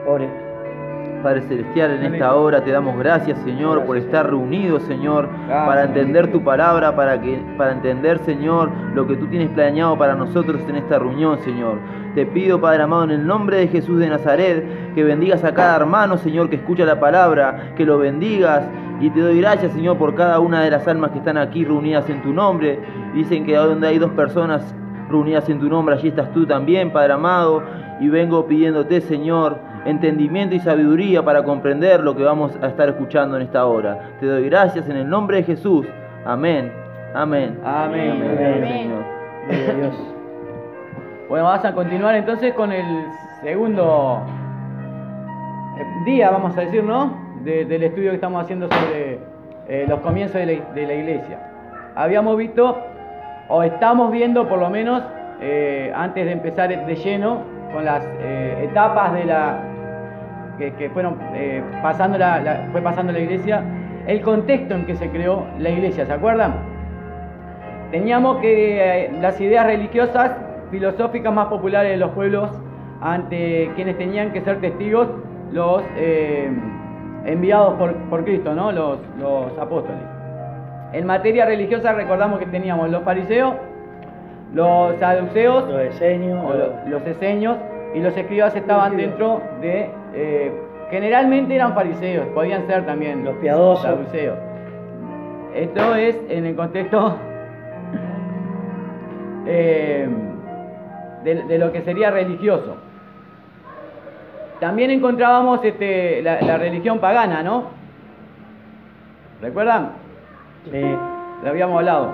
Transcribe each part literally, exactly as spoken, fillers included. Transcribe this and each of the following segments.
Ore. Padre Celestial, en esta hora te damos gracias, Señor, por estar reunidos, Señor, para entender tu palabra, para, que, para entender, Señor, lo que tú tienes planeado para nosotros en esta reunión, Señor. Te pido, Padre amado, en el nombre de Jesús de Nazaret, que bendigas a cada hermano, Señor, que escucha la palabra, que lo bendigas. Y te doy gracias, Señor, por cada una de las almas que están aquí reunidas en tu nombre. Dicen que donde hay dos personas reunidas en tu nombre, allí estás tú también, Padre amado. Y vengo pidiéndote, Señor, entendimiento y sabiduría para comprender lo que vamos a estar escuchando en esta hora. Te doy gracias en el nombre de Jesús. Amén. Amén. Amén. Amén, Amén. Amén. Señor. Gloria a Dios. Bueno, vamos a continuar entonces con el segundo día, vamos a decir, ¿no? De, del estudio que estamos haciendo sobre eh, los comienzos de la, de la iglesia. Habíamos visto, o estamos viendo por lo menos, eh, antes de empezar de lleno, con las eh, etapas de la que, que fueron eh, pasando la, la, fue pasando la iglesia, el contexto en que se creó la iglesia, ¿se acuerdan? Teníamos que eh, las ideas religiosas, filosóficas más populares de los pueblos ante quienes tenían que ser testigos, los eh, enviados por, por Cristo, ¿no? Los, los apóstoles. En materia religiosa recordamos que teníamos los fariseos, los saduceos, Los esenios, o lo- los esenios, y los escribas estaban dentro de, eh, generalmente eran fariseos, podían ser también los piadosos. saduceos. Esto es en el contexto eh, de, de lo que sería religioso. También encontrábamos este, la, la religión pagana, ¿no? ¿Recuerdan? Sí. Lo habíamos hablado.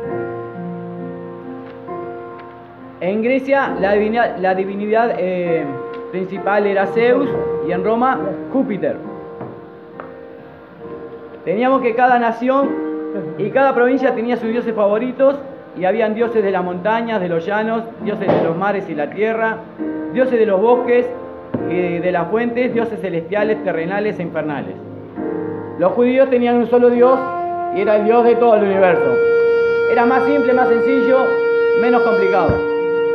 En Grecia la divinidad, la divinidad eh, principal era Zeus y en Roma Júpiter. Teníamos que cada nación y cada provincia tenía sus dioses favoritos y habían dioses de las montañas, de los llanos, dioses de los mares y la tierra, dioses de los bosques y de las fuentes, dioses celestiales, terrenales e infernales. Los judíos tenían un solo Dios y era el Dios de todo el universo. Era más simple, más sencillo, menos complicado.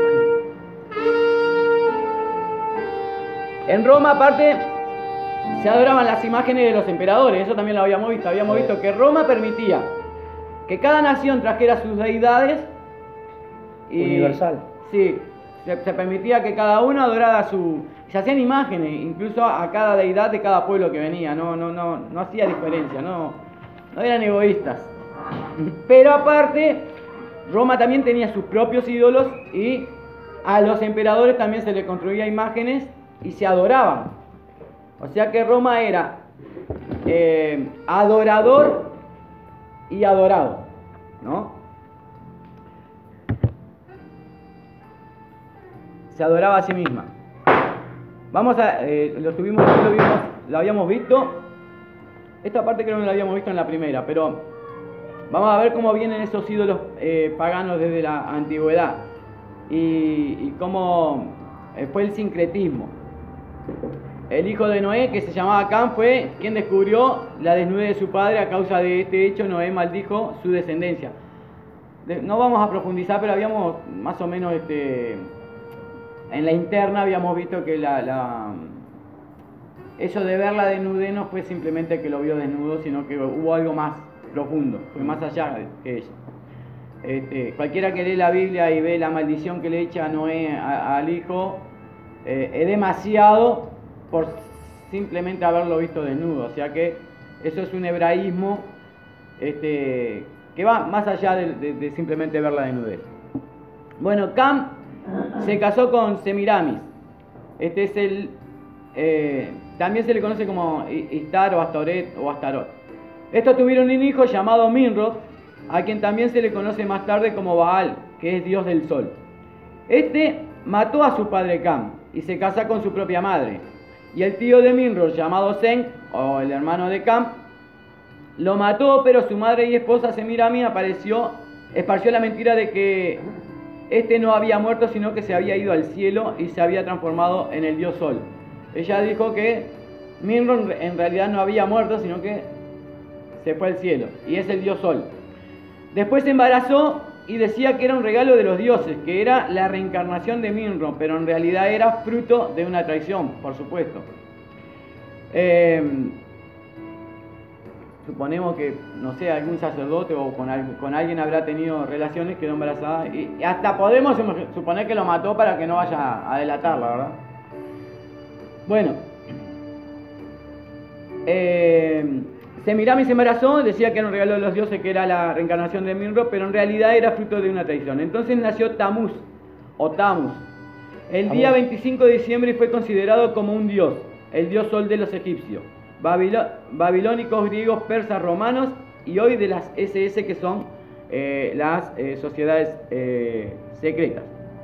En Roma, aparte, se adoraban las imágenes de los emperadores. Eso también lo habíamos visto. Habíamos visto que Roma permitía que cada nación trajera sus deidades. Y, Universal. Sí, se, se permitía que cada uno adorara su... Se hacían imágenes, incluso a cada deidad de cada pueblo que venía. No, no, no, no hacía diferencia, no, no eran egoístas. Pero aparte, Roma también tenía sus propios ídolos y a los emperadores también se les construía imágenes y se adoraban. O sea que Roma era eh, adorador y adorado, ¿no? Se adoraba a sí misma. Vamos a, eh, lo tuvimos, lo vimos, lo habíamos visto. Esta parte creo que no la habíamos visto en la primera, pero vamos a ver cómo vienen esos ídolos eh, paganos desde la antigüedad y, y cómo eh, fue el sincretismo. El hijo de Noé, que se llamaba Cam, fue quien descubrió la desnudez de su padre. A causa de este hecho, Noé maldijo su descendencia. De, no vamos a profundizar, pero habíamos más o menos, este, en la interna habíamos visto que la, la, eso de ver la desnudez no fue simplemente que lo vio desnudo, sino que hubo algo más profundo, fue más allá de que ella. Este, cualquiera que lee la Biblia y ve la maldición que le echa a Noé a, al hijo, eh, es demasiado por simplemente haberlo visto desnudo. O sea que eso es un hebraísmo este, que va más allá de, de, de simplemente ver la desnudez. Bueno, Cam se casó con Semiramis. Este es el eh, también se le conoce como Istar o Astoret o Astarot. Estos tuvieron un hijo llamado Nimrod, a quien también se le conoce más tarde como Baal, que es dios del sol. Este mató a su padre Cam y se casa con su propia madre. Y el tío de Nimrod, llamado Sem, o el hermano de Cam, lo mató, pero su madre y esposa Semiramis apareció, esparció la mentira de que este no había muerto, sino que se había ido al cielo y se había transformado en el dios sol. Ella dijo que Nimrod en realidad no había muerto, sino que se fue al cielo, y es el dios sol. Después se embarazó y decía que era un regalo de los dioses, que era la reencarnación de Nimrod, pero en realidad era fruto de una traición, por supuesto. Eh, suponemos que, no sé, algún sacerdote o con, al- con alguien habrá tenido relaciones, quedó embarazada y, y hasta podemos suponer que lo mató para que no vaya a delatarla, ¿verdad? Bueno, eh, Semiramis se embarazó, decía que era un regalo de los dioses, que era la reencarnación de Minro, pero en realidad era fruto de una traición. Entonces nació Tamuz, o Tamus, el día Tamuz. veinticinco de diciembre y fue considerado como un dios, el dios sol de los egipcios, Babilo- babilónicos, griegos, persas, romanos y hoy de las S S, que son eh, las eh, sociedades eh, secretas.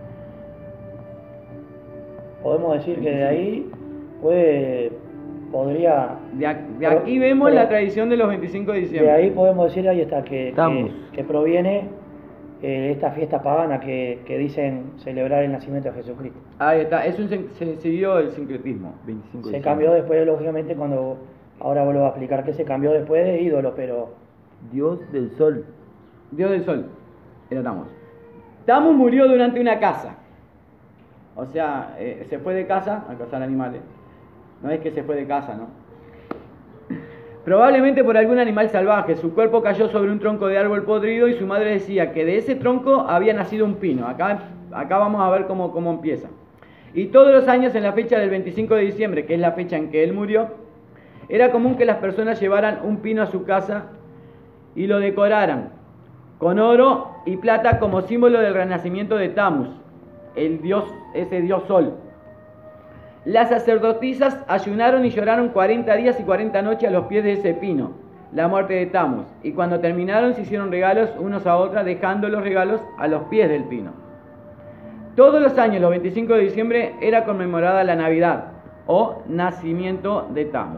Podemos decir que de ahí puede, podría, De, ac- de Pero- aquí vemos pero- la tradición de los veinticinco de diciembre. de ahí podemos decir, ahí está, que, Tammuz. que, que proviene eh, esta fiesta pagana que, que dicen celebrar el nacimiento de Jesucristo. Ahí está, eso se, se siguió el sincretismo. veinticinco de Se diciembre. cambió después, lógicamente, cuando, ahora vuelvo a explicar que se cambió después de ídolo, pero Dios del sol. Dios del sol, era Tamus. Tamus murió durante una caza. O sea, eh, se fue de casa a cazar animales. No es que se fue de casa, ¿no? Probablemente por algún animal salvaje. Su cuerpo cayó sobre un tronco de árbol podrido y su madre decía que de ese tronco había nacido un pino. Acá, acá vamos a ver cómo, cómo empieza. Y todos los años, en la fecha del veinticinco de diciembre, que es la fecha en que él murió, era común que las personas llevaran un pino a su casa y lo decoraran con oro y plata como símbolo del renacimiento de Tamus, el dios, ese dios sol. Las sacerdotisas ayunaron y lloraron cuarenta días y cuarenta noches a los pies de ese pino, la muerte de Tamus, y cuando terminaron se hicieron regalos unos a otras, dejando los regalos a los pies del pino. Todos los años, los veinticinco de diciembre, era conmemorada la Navidad o nacimiento de Tamus.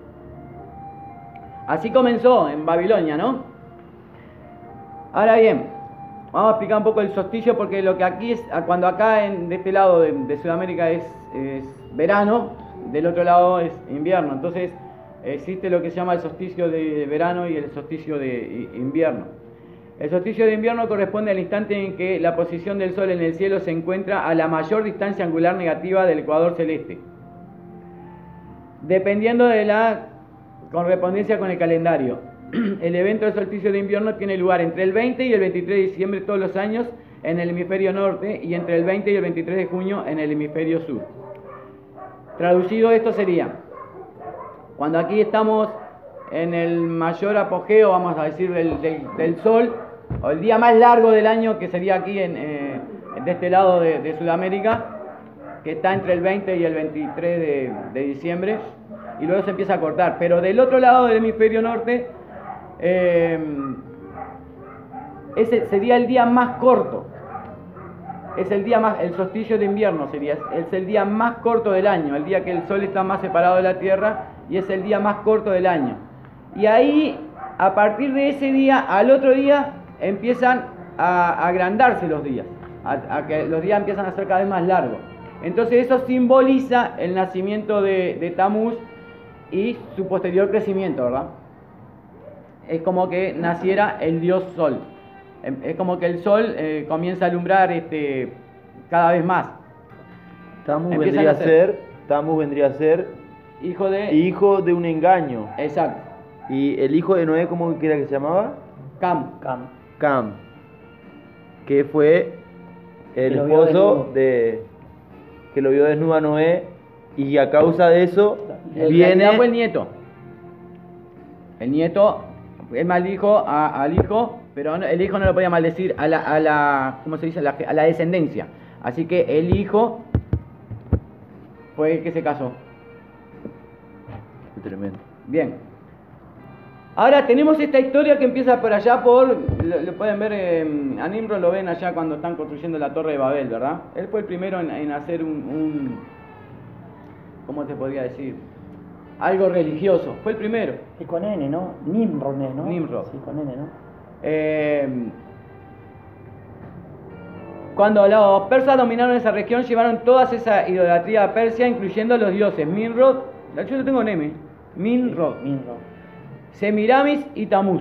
Así comenzó en Babilonia, ¿no? Ahora bien, vamos a explicar un poco el solsticio, porque lo que aquí es, cuando acá en, de este lado de, de Sudamérica es, es verano, del otro lado es invierno. Entonces existe lo que se llama el solsticio de verano y el solsticio de invierno. El solsticio de invierno corresponde al instante en que la posición del Sol en el cielo se encuentra a la mayor distancia angular negativa del ecuador celeste, dependiendo de la correspondencia con el calendario. El evento del solsticio de invierno tiene lugar entre el veinte y el veintitrés de diciembre todos los años en el hemisferio norte y entre el veinte y el veintitrés de junio en el hemisferio sur. Traducido, esto sería: cuando aquí estamos en el mayor apogeo, vamos a decir, del, del, del sol, o el día más largo del año, que sería aquí en, eh, de este lado de, de Sudamérica, que está entre el veinte y el veintitrés de, de diciembre, y luego se empieza a cortar. Pero del otro lado del hemisferio norte, eh, ese sería el día más corto. Es el día más, el solsticio de invierno sería, es el día más corto del año, el día que el sol está más separado de la tierra, y es el día más corto del año. Y ahí, a partir de ese día al otro día, empiezan a, a agrandarse los días, a, a que los días empiezan a ser cada vez más largos. Entonces eso simboliza el nacimiento de, de Tamuz y su posterior crecimiento, ¿verdad? Es como que naciera el dios sol. Es como que el sol eh, comienza a alumbrar este, cada vez más. Tammuz Empiezan vendría a a ser- ser, Tammuz vendría a ser Hijo de... hijo de un engaño. Exacto. Y el hijo de Noé, ¿cómo que era que se llamaba? Cam. Cam. Cam, que fue el Que lo vio esposo desnudo. de que lo vio desnudo a Noé, y a causa de eso En viene realidad fue el nieto. El nieto, él maldijo a- al hijo, pero no- el hijo no lo podía maldecir a la, a la ¿cómo se dice? A la, a la descendencia. Así que el hijo fue el que se casó. tremendo. Bien. Ahora tenemos esta historia que empieza por allá por, lo, lo pueden ver, eh, a Nimrod lo ven allá cuando están construyendo la Torre de Babel, ¿verdad? Él fue el primero en, en hacer un, un, ¿cómo te podría decir? Algo religioso, fue el primero. Y con N, ¿no? Nimrod, ¿no? Nimrod. Sí, con N, ¿no? Eh, cuando los persas dominaron esa región, llevaron toda esa idolatría a Persia, incluyendo los dioses Minrod, yo lo tengo en M, Minrod, Nimrod. Semiramis y Tamuz.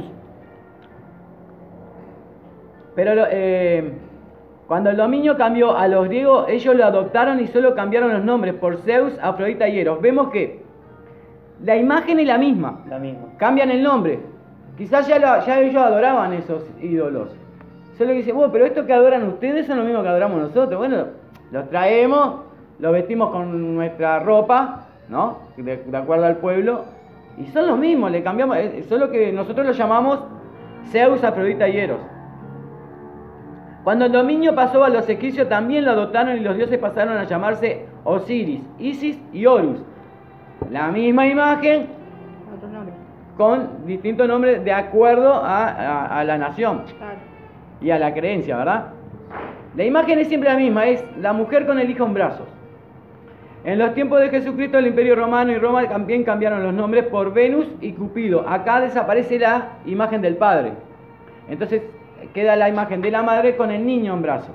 Pero lo- eh, cuando el dominio cambió a los griegos, ellos lo adoptaron y solo cambiaron los nombres por Zeus, Afrodita y Eros. Vemos que La imagen es la misma. La misma. Cambian el nombre. Quizás ya, lo, ya ellos adoraban esos ídolos. Solo que dice, bueno, pero esto que adoran ustedes son lo mismo que adoramos nosotros. Bueno, los traemos, los vestimos con nuestra ropa, ¿no? De, de acuerdo al pueblo. Y son los mismos, le cambiamos, solo que nosotros los llamamos Zeus, Afrodita y Eros. Cuando el dominio pasó a los egipcios también lo adoptaron y los dioses pasaron a llamarse Osiris, Isis y Horus. La misma imagen, Otros nombres. con distintos nombres de acuerdo a, a, a la nación Claro. y a la creencia, ¿verdad? La imagen es siempre la misma, es la mujer con el hijo en brazos. En los tiempos de Jesucristo el Imperio Romano y Roma también cambiaron los nombres por Venus y Cupido. Acá desaparece la imagen del padre. Entonces queda la imagen de la madre con el niño en brazos.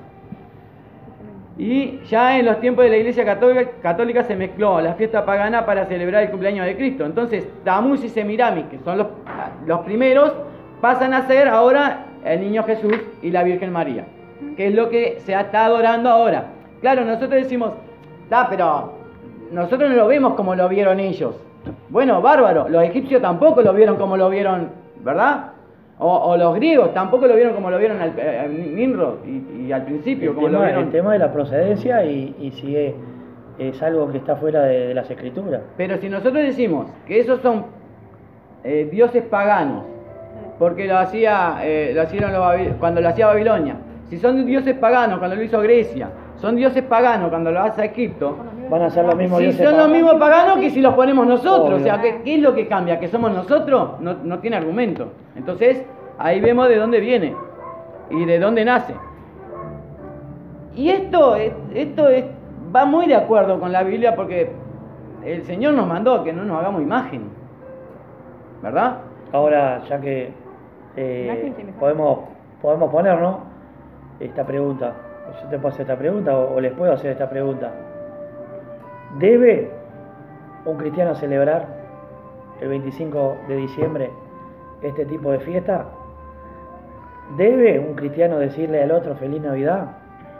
Y ya en los tiempos de la Iglesia Católica, católica se mezcló la fiesta pagana para celebrar el cumpleaños de Cristo. Entonces Tamuz y Semiramis, que son los, los primeros, pasan a ser ahora el niño Jesús y la Virgen María, que es lo que se está adorando ahora. Claro, nosotros decimos, ah, pero nosotros no lo vemos como lo vieron ellos. Bueno, bárbaro, los egipcios tampoco lo vieron como lo vieron, ¿verdad? O, o los griegos tampoco lo vieron como lo vieron al, a Nimrod y, y al principio, El como lo tema, vieron. el tema de la procedencia y, y si es, es algo que está fuera de, de las escrituras. Pero si nosotros decimos que esos son eh, dioses paganos, porque lo hacía, eh, lo hicieron los Babil- cuando lo hacía Babilonia, si son dioses paganos cuando lo hizo Grecia, son dioses paganos cuando lo hace Egipto, Van a ser los mismos si dioses son los paganos. mismos paganos que si los ponemos nosotros. Obvio. O sea, ¿qué, qué es lo que cambia? ¿Que somos nosotros? No, no tiene argumento. Entonces, ahí vemos de dónde viene y de dónde nace. Y esto, es- esto es, va muy de acuerdo con la Biblia porque el Señor nos mandó que no nos hagamos imagen. ¿Verdad? Ahora, ya que eh, Imagen semejante. podemos, podemos ponernos esta pregunta, yo te puedo hacer esta pregunta o, o les puedo hacer esta pregunta. ¿Debe un cristiano celebrar el veinticinco de diciembre este tipo de fiesta? ¿Debe un cristiano decirle al otro Feliz Navidad?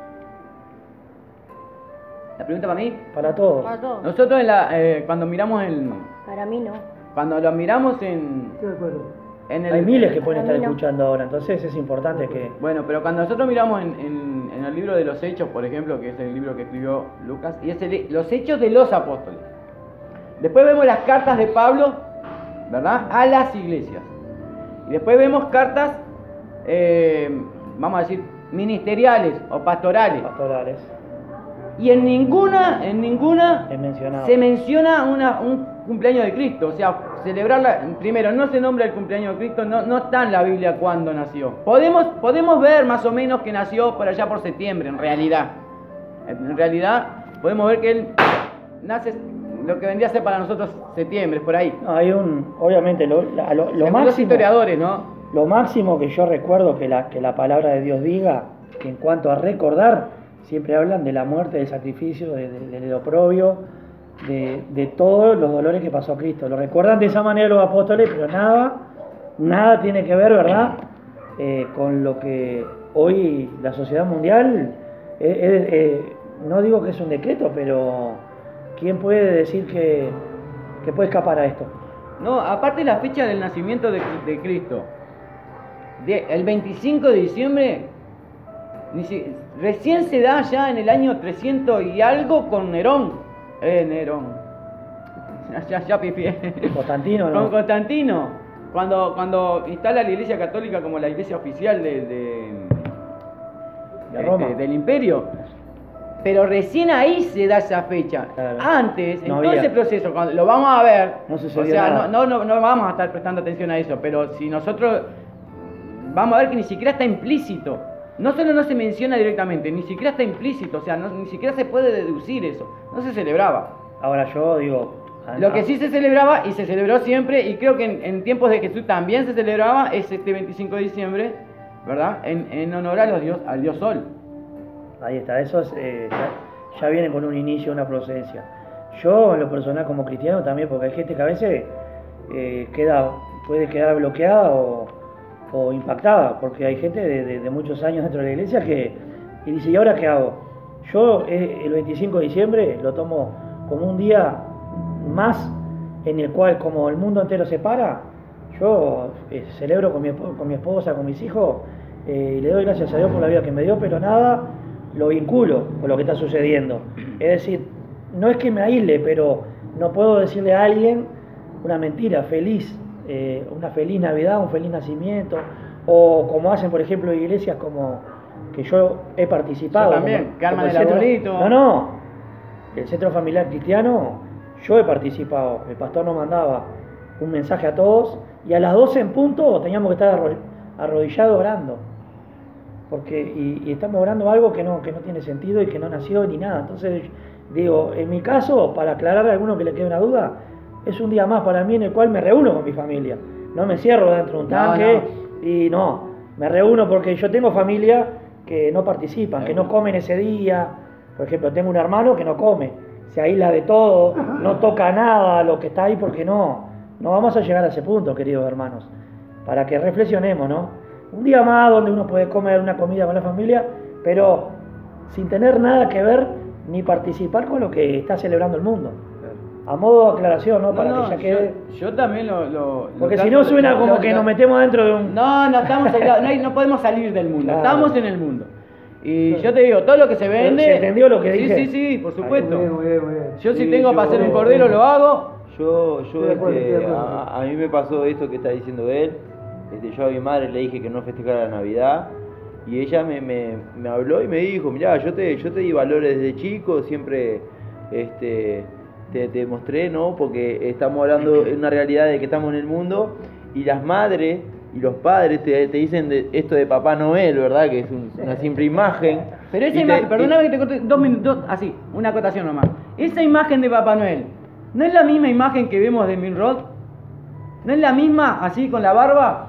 La pregunta para mí. Para todos. Para todos. Nosotros en la, eh, cuando miramos el, Para mí no. cuando lo miramos en, en el, Hay miles que pueden Para estar mí no. escuchando ahora, entonces es importante que... Bueno, pero cuando nosotros miramos en, en- en el libro de los Hechos, por ejemplo, que es el libro que escribió Lucas, y es el- los Hechos de los Apóstoles. Después vemos las cartas de Pablo, ¿verdad? A las iglesias. Y después vemos cartas, eh, vamos a decir, ministeriales o pastorales. pastorales Y en ninguna, en ninguna he mencionado. se menciona una, un cumpleaños de Cristo. O sea, celebrarla, primero, no se nombra el cumpleaños de Cristo, no, no está en la Biblia cuándo nació. Podemos, podemos ver más o menos que nació por allá por septiembre, en realidad. En realidad, podemos ver que él nace lo que vendría a ser para nosotros septiembre, por ahí. No, hay un, obviamente, lo, la- lo, lo Según los máximo, historiadores, ¿no? lo máximo que yo recuerdo que la, que la palabra de Dios diga, que en cuanto a recordar, siempre hablan de la muerte, del sacrificio, de- de- del oprobio, de, de todos los dolores que pasó Cristo. Lo recuerdan de esa manera los apóstoles, pero nada, nada tiene que ver, ¿verdad?, Eh, con lo que hoy la sociedad mundial, eh, eh, eh, no digo que es un decreto, pero ¿quién puede decir que, que puede escapar a esto? No, aparte la fecha del nacimiento de, de Cristo, de- el veinticinco de diciembre, ni si- recién se da ya en el año trescientos y algo con Nerón. Eh, Nerón. Ya, ya, ya pifié. Constantino, ¿no? Con Constantino. Cuando, cuando instala la Iglesia Católica como la iglesia oficial de, de, De Roma. este, del imperio. Pero recién ahí se da esa fecha. Claro. Antes, en No todo había. ese proceso, cuando lo vamos a ver, No o sucedió sea, nada. no, no, no, no vamos a estar prestando atención a eso, pero si nosotros vamos a ver que ni siquiera está implícito. No solo no se menciona directamente, ni siquiera está implícito, o sea, no- ni siquiera se puede deducir eso. No se celebraba. Ahora yo digo... a- Lo que sí se celebraba y se celebró siempre, y creo que en, en tiempos de Jesús también se celebraba, es este veinticinco de diciembre, ¿verdad? En, en honor a los dios, al dios Sol. Ahí está, eso es, eh, ya, ya viene con un inicio, una procedencia. Yo, en lo personal, como cristiano también, porque hay gente que a veces eh, queda, puede quedar bloqueada o, o impactada, porque hay gente de, de- de muchos años dentro de la iglesia que y dice, ¿y ahora qué hago? Yo eh, el veinticinco de diciembre lo tomo como un día más en el cual como el mundo entero se para, yo eh, celebro con mi, esp- con mi esposa, con mis hijos, eh, y le doy gracias a Dios por la vida que me dio, pero nada lo vinculo con lo que está sucediendo. Es decir, no es que me aísle, pero no puedo decirle a alguien una mentira, feliz, eh, una feliz Navidad, un feliz nacimiento, o como hacen, por ejemplo, iglesias como que yo he participado. Yo también, como- que arman como el centro- arbolito. No, no, el Centro Familiar Cristiano, yo he participado, el pastor nos mandaba un mensaje a todos, y a las doce en punto teníamos que estar arro- arrodillados orando. Porque, y, y estamos orando algo que no, que no tiene sentido y que no nació ni nada. Entonces, digo, en mi caso, para aclarar a alguno que le quede una duda, es un día más para mí en el cual me reúno con mi familia. No me cierro dentro de un No, tanque y no, me reúno porque yo tengo familia que no participan, que no comen ese día. Por ejemplo, tengo un hermano que no come, se aísla de todo, no toca nada lo que está ahí porque no, no vamos a llegar a ese punto, queridos hermanos, para que reflexionemos, ¿no? Un día más donde uno puede comer una comida con la familia, pero sin tener nada que ver ni participar con lo que está celebrando el mundo. A modo de aclaración, ¿no? No, Para no, que ya quede... yo, yo también lo... lo- lo Porque si trato no de- suena lo- como lo- que lo- nos metemos dentro de un... No, no estamos aislados, no, hay- no podemos salir del mundo, Claro. estamos en el mundo. Y yo te digo, todo lo que se vende... ¿Se entendió lo que sí, dije? Sí, sí, por supuesto. Muy bien, muy bien, muy bien. Yo si Sí, tengo yo- para hacer un cordero lo hago. Yo, yo Estoy de acuerdo, este, estoy de acuerdo. a, a mí me pasó esto que está diciendo él. Este, yo a mi madre le dije que no festejara la Navidad y ella me, me, me habló y me dijo, mirá, yo te, yo te di valores desde chico, siempre este, te, te mostré, ¿no? Porque estamos hablando en una realidad de que estamos en el mundo y las madres y los padres te, te dicen de, esto de Papá Noel, ¿verdad? Que es un- una simple imagen. Pero esa Y te- imagen, y- perdóname que te corte dos minutos, así, una acotación nomás. Esa imagen de Papá Noel, ¿no es la misma imagen que vemos de Milrod? ¿No es la misma, así con la barba?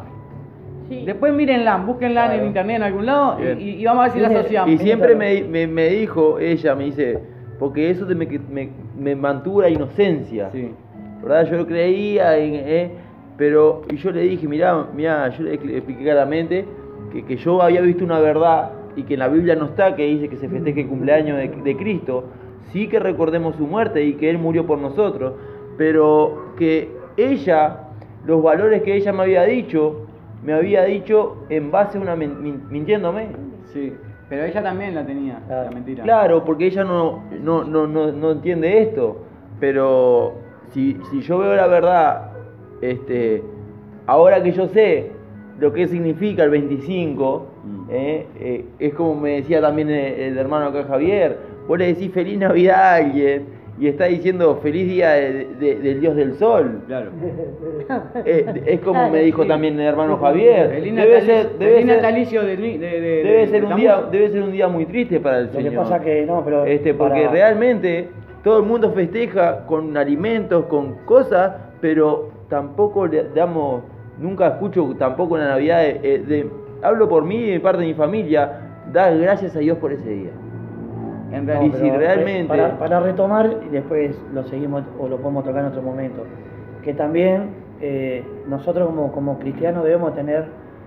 Sí. Después mírenla, búsquenla Claro. en internet en algún lado y, Bien. y- y vamos a ver si la Tiene- asociamos. Y siempre me, me, me dijo, ella me dice, porque eso te me, me, me mantuvo la inocencia, Sí. ¿verdad? Yo creía, en, eh, pero y yo le dije, mirá, mirá, yo le expli- expliqué claramente que, que yo había visto una verdad y que en la Biblia no está, que dice que se festeje el cumpleaños de, de Cristo, sí que recordemos su muerte y que Él murió por nosotros, pero que ella, los valores que ella me había dicho, me había dicho en base a una men- min- mintiéndome. Sí, pero ella también la tenía, Claro. la mentira. Claro, porque ella no, no, no, no, no entiende esto. Pero si, si yo veo la verdad, este, ahora que yo sé lo que significa el veinticinco, Mm. eh, eh, es como me decía también el, el hermano acá Javier, vos le decís feliz Navidad a alguien y está diciendo feliz día de- de- del Dios del Sol. Claro. Eh, es como me dijo también el hermano Javier. Feliz Debe natalicio, ser, debe feliz ser, natalicio de, de, de- debe de- ser de un día, Tamuso. debe ser un día muy triste para el Lo Señor. que pasa que no, pero... Este, porque para- realmente todo el mundo festeja con alimentos, con cosas, pero tampoco le damos, nunca escucho tampoco en la Navidad, de, de- de- hablo por mí y de parte de mi familia, dar gracias a Dios por ese día. En No, y realidad. si pero, realmente- Para, para retomar, y después lo seguimos o lo podemos tocar en otro momento, que también eh, nosotros como, como cristianos debemos tener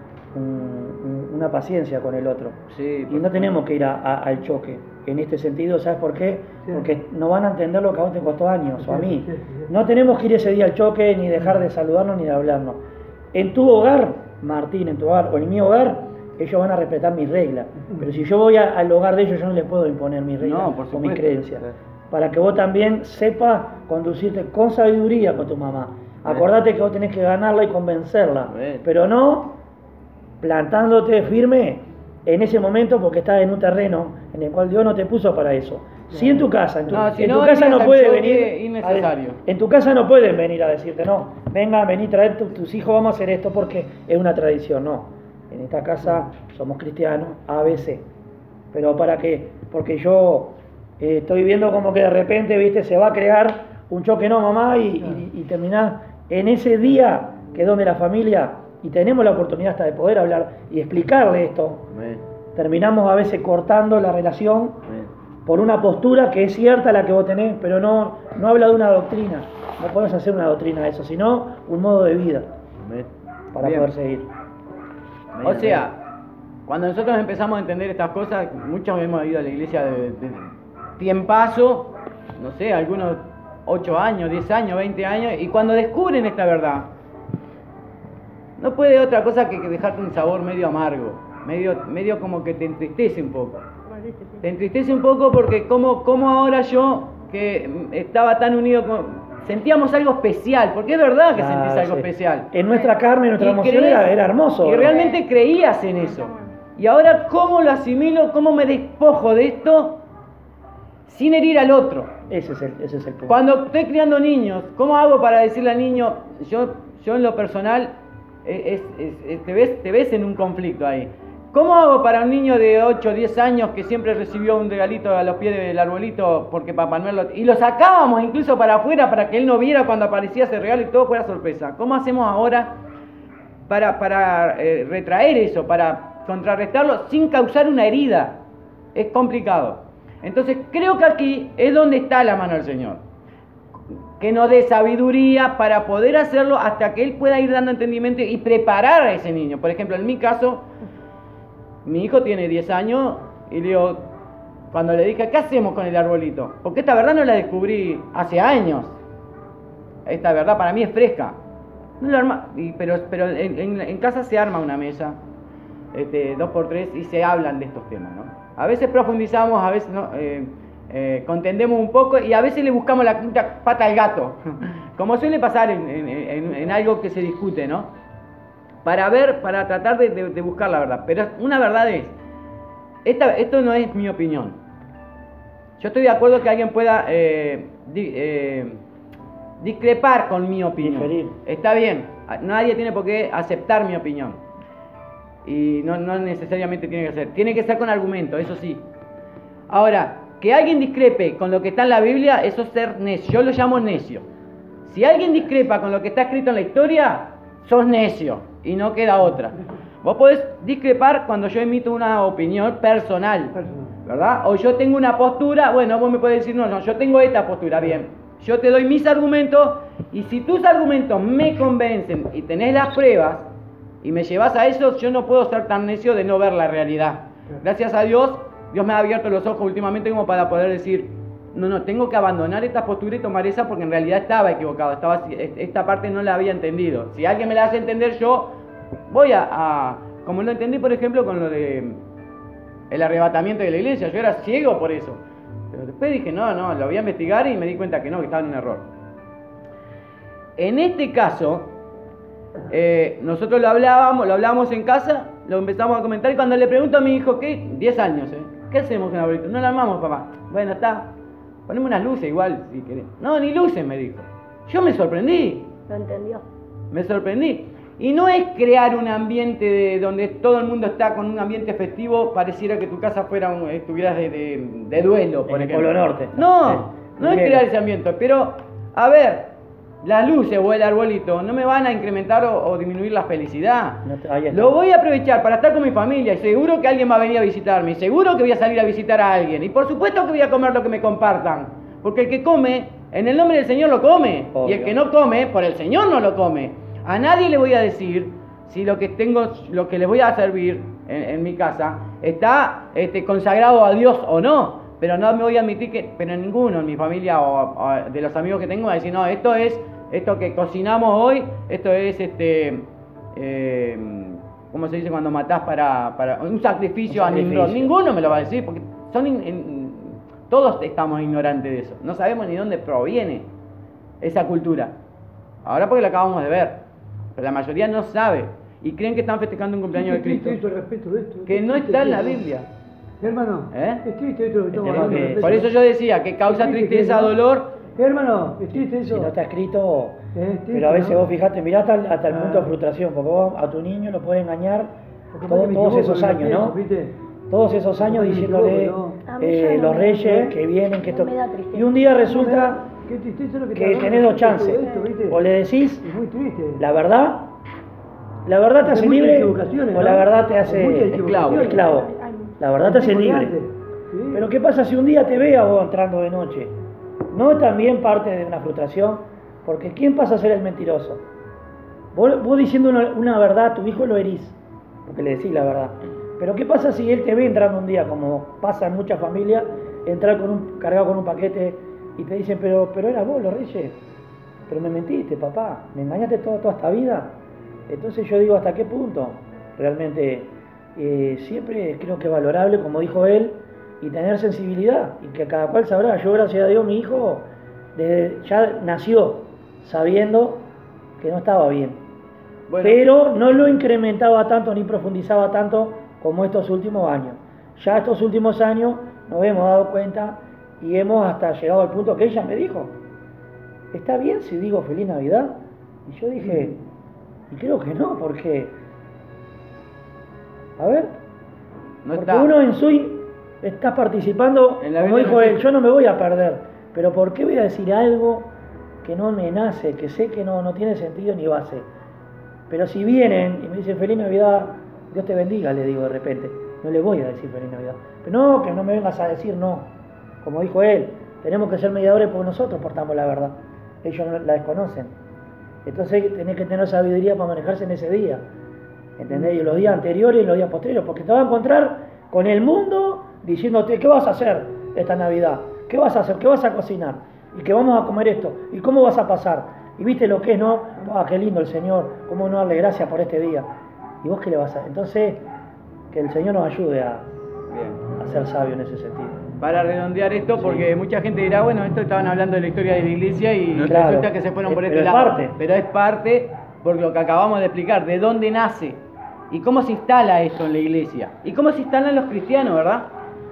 un- un- una paciencia con el otro. Sí, Y no tenemos que ir a- a- al choque. En este sentido, ¿sabes por qué? Porque no van a entender lo que a vos te costó años, o a mí. No tenemos que ir ese día al choque, ni dejar de saludarnos, ni de hablarnos. En tu hogar, Martín, en tu hogar, o en mi hogar, ellos van a respetar mis reglas. Pero si yo voy a- al hogar de ellos, yo no les puedo imponer mis reglas No, por o mis supuesto. creencias. Para que vos también sepas conducirte con sabiduría con tu mamá. Acordate que vos tenés que ganarla y convencerla. Bien. Pero no plantándote firme en ese momento porque estás en un terreno en el cual Dios no te puso para eso. Si en tu casa, en tu, No, si en no tu casa irías no al puede choque venir, innecesario. a- en tu casa no pueden venir a decirte, no, venga, vení, traer tu- tus hijos, vamos a hacer esto porque es una tradición, no. En esta casa somos cristianos, A B C. Pero ¿para qué? Porque yo eh, estoy viendo como que de repente, viste, se va a crear un choque, no, mamá, y, y, y terminás en ese día que es donde la familia, y tenemos la oportunidad hasta de poder hablar y explicarle esto, Amén. terminamos a veces cortando la relación Amén. por una postura que es cierta la que vos tenés, pero no, no habla de una doctrina. No podemos hacer una doctrina de eso, sino un modo de vida Amén. para Bien. poder seguir. Amén, O amén. sea, cuando nosotros empezamos a entender estas cosas, muchos hemos ido a la iglesia de, de tiempazo, no sé, algunos ocho años, diez años, veinte años, y cuando descubren esta verdad, no puede otra cosa que dejarte un sabor medio amargo, medio, medio como que te entristece un poco. Te entristece un poco porque como, como ahora yo, que estaba tan unido con... sentíamos algo especial, porque es verdad que Ah, sentís algo sí. especial. En nuestra carne, en nuestra Y emoción crees- era, era hermoso. Y ¿no? realmente creías en eso. Y ahora, ¿cómo lo asimilo? ¿Cómo me despojo de esto sin herir al otro? Ese es el, ese es el punto. Cuando estoy criando niños, ¿cómo hago para decirle al niño? Yo, yo en lo personal, es, es- es- te, ves, te ves en un conflicto ahí. ¿Cómo hago para un niño de ocho o diez años que siempre recibió un regalito a los pies del arbolito porque Papá Noel lo... y lo sacábamos incluso para afuera para que él no viera cuando aparecía ese regalo y todo fuera sorpresa? ¿Cómo hacemos ahora para, para eh, retraer eso, para contrarrestarlo sin causar una herida? Es complicado. Entonces creo que aquí es donde está la mano del Señor, que nos dé sabiduría para poder hacerlo hasta que Él pueda ir dando entendimiento y preparar a ese niño. Por ejemplo, en mi caso, mi hijo tiene diez años y le digo, cuando le dije, ¿qué hacemos con el arbolito? Porque esta verdad no la descubrí hace años. Esta verdad para mí es fresca. No lo arma, y- pero pero en, en- en casa se arma una mesa, este, dos por tres, y se hablan de estos temas, ¿no? A veces profundizamos, a veces no, eh, eh, contendemos un poco y a veces le buscamos la quinta pata al gato, como suele pasar en, en- en- en algo que se discute, ¿no? Para ver, para tratar de, de- de buscar la verdad. Pero una verdad es, esta, esto no es mi opinión. Yo estoy de acuerdo que alguien pueda eh, di- eh, discrepar con mi opinión. Diferir. Está bien, nadie tiene por qué aceptar mi opinión. Y no, no necesariamente tiene que ser. Tiene que ser con argumento, eso sí. Ahora, que alguien discrepe con lo que está en la Biblia, eso es ser necio. Yo lo llamo necio. Si alguien discrepa con lo que está escrito en la historia, sos necio y no queda otra. Vos podés discrepar cuando yo emito una opinión personal, ¿verdad? O yo tengo una postura, bueno, vos me podés decir, no, no, yo tengo esta postura, bien. Yo te doy mis argumentos y si tus argumentos me convencen y tenés las pruebas y me llevas a eso, yo no puedo ser tan necio de no ver la realidad. Gracias a Dios, Dios me ha abierto los ojos últimamente como para poder decir, no, no, tengo que abandonar esta postura y tomar esa porque en realidad estaba equivocado, estaba, esta parte no la había entendido. Si alguien me la hace entender, yo voy a, a como lo entendí por ejemplo con lo de el arrebatamiento de la iglesia, yo era ciego por eso. Pero después dije, no, no, lo voy a investigar y me di cuenta que no, que estaba en un error. En este caso, eh, nosotros lo hablábamos, lo hablábamos en casa, lo empezamos a comentar y cuando le pregunto a mi hijo, ¿qué? diez años, ¿eh? ¿Qué hacemos con el arbolito? No lo armamos, papá. Bueno, está. Poneme unas luces igual, si querés. No, ni luces, me dijo. Yo me sorprendí. Lo entendió. Me sorprendí. Y no es crear un ambiente de, donde todo el mundo está con un ambiente festivo, pareciera que tu casa fuera un, estuvieras de, de, de duelo, por En el ejemplo. Polo Norte. No, Sí. no es Bien. crear ese ambiente, pero, a ver, las luces o el arbolito no me van a incrementar o, o disminuir la felicidad. No te- ahí está. Lo voy a aprovechar para estar con mi familia y seguro que alguien va a venir a visitarme, y seguro que voy a salir a visitar a alguien, y por supuesto que voy a comer lo que me compartan, porque el que come, en el nombre del Señor lo come, y el Obvio. que no come, por el Señor no lo come. A nadie le voy a decir si lo que tengo, lo que les voy a servir en, en mi casa está este, consagrado a Dios o no, pero no me voy a admitir que, pero ninguno en mi familia o, o de los amigos que tengo va a decir, no, esto es, esto que cocinamos hoy, esto es este, eh, ¿cómo se dice cuando matás para, para un sacrificio Un a Nimrod? sacrificio. Ninguno me lo va a decir, porque son in- in- todos estamos ignorantes de eso, no sabemos ni dónde proviene esa cultura. Ahora porque lo acabamos de ver, pero la mayoría no sabe y creen que están festejando un cumpleaños de Es triste Cristo, esto, respeto de esto. que Es no triste está en la esto. Biblia. Hermano, ¿Eh? es triste esto lo que estamos tema hablando. que- respeto. Por eso yo decía que causa Es triste tristeza, que no- dolor. Hermano, es triste eso. Si no está escrito, Es triste, pero a veces ¿no? vos fijate, mirá hasta, el- hasta el Ah. punto de frustración, porque vos a tu niño lo puedes engañar Porque todo- aparte me todos equivoco, esos lo años, pienso, ¿no? ¿viste? Todos esos años Porque me diciéndole equivoco, ¿no? A mí eh, ya no los me- reyes ¿eh? que vienen, que No esto... me da tristeza. Y un día resulta Qué tristeza lo que, que está tenés dos hablando, chances. esto, ¿viste? O le decís Es muy triste. la verdad, la verdad te Hay hace muchas libre, equivocaciones, o ¿no? la verdad te Hay hace muchas esclavo. equivocaciones. esclavo. Ay, La verdad te hace Como libre. antes. Sí. Pero ¿qué pasa si un día te ve a vos entrando de noche? ¿No es también parte de una frustración? Porque ¿quién pasa a ser el mentiroso? Vos, vos diciendo una, una verdad, a tu hijo lo herís, porque le decís la verdad. Pero ¿qué pasa si él te ve entrando un día, como pasa en muchas familias, entrar con un, cargado con un paquete Y te dicen, pero, pero eras vos, los reyes. Pero me mentiste, papá, me engañaste toda, toda esta vida. Entonces yo digo, ¿hasta qué punto? Realmente, eh, siempre creo que es valorable, como dijo él, y tener sensibilidad, y que cada cual sabrá. Yo, gracias a Dios, mi hijo desde, ya nació sabiendo que no estaba bien. Bueno. Pero no lo incrementaba tanto ni profundizaba tanto como estos últimos años. Ya estos últimos años nos hemos dado cuenta y hemos hasta llegado al punto que ella me dijo, ¿está bien si digo Feliz Navidad? Y yo dije, y creo que no, porque, a ver, No porque está. uno en su está participando, En la como Biblia dijo no él, dice- yo no me voy a perder, pero ¿por qué voy a decir algo que no me nace, que sé que no, no tiene sentido ni base? Pero si vienen y me dicen Feliz Navidad, Dios te bendiga, le digo de repente, no le voy a decir Feliz Navidad. Pero no, que no me vengas a decir no. Como dijo él, tenemos que ser mediadores porque nosotros portamos la verdad. Ellos no la desconocen. Entonces tenés que tener sabiduría para manejarse en ese día. ¿Entendés? Y los días anteriores y los días posteriores, porque te vas a encontrar con el mundo diciéndote, ¿qué vas a hacer esta Navidad? ¿Qué vas a hacer? ¿Qué vas a cocinar? ¿Y qué vamos a comer esto? ¿Y cómo vas a pasar? Y viste lo que es, ¿no? Ah, qué lindo el Señor, cómo no darle gracias por este día. ¿Y vos qué le vas a...? Entonces, que el Señor nos ayude a, Bien. a ser sabio en ese sentido. Para redondear esto, porque mucha gente dirá, bueno, esto estaban hablando de la historia de la iglesia y Claro. resulta que se fueron por Pero este es lado. parte. Pero es parte por lo que acabamos de explicar, de dónde nace y cómo se instala esto en la iglesia y cómo se instalan los cristianos, ¿verdad?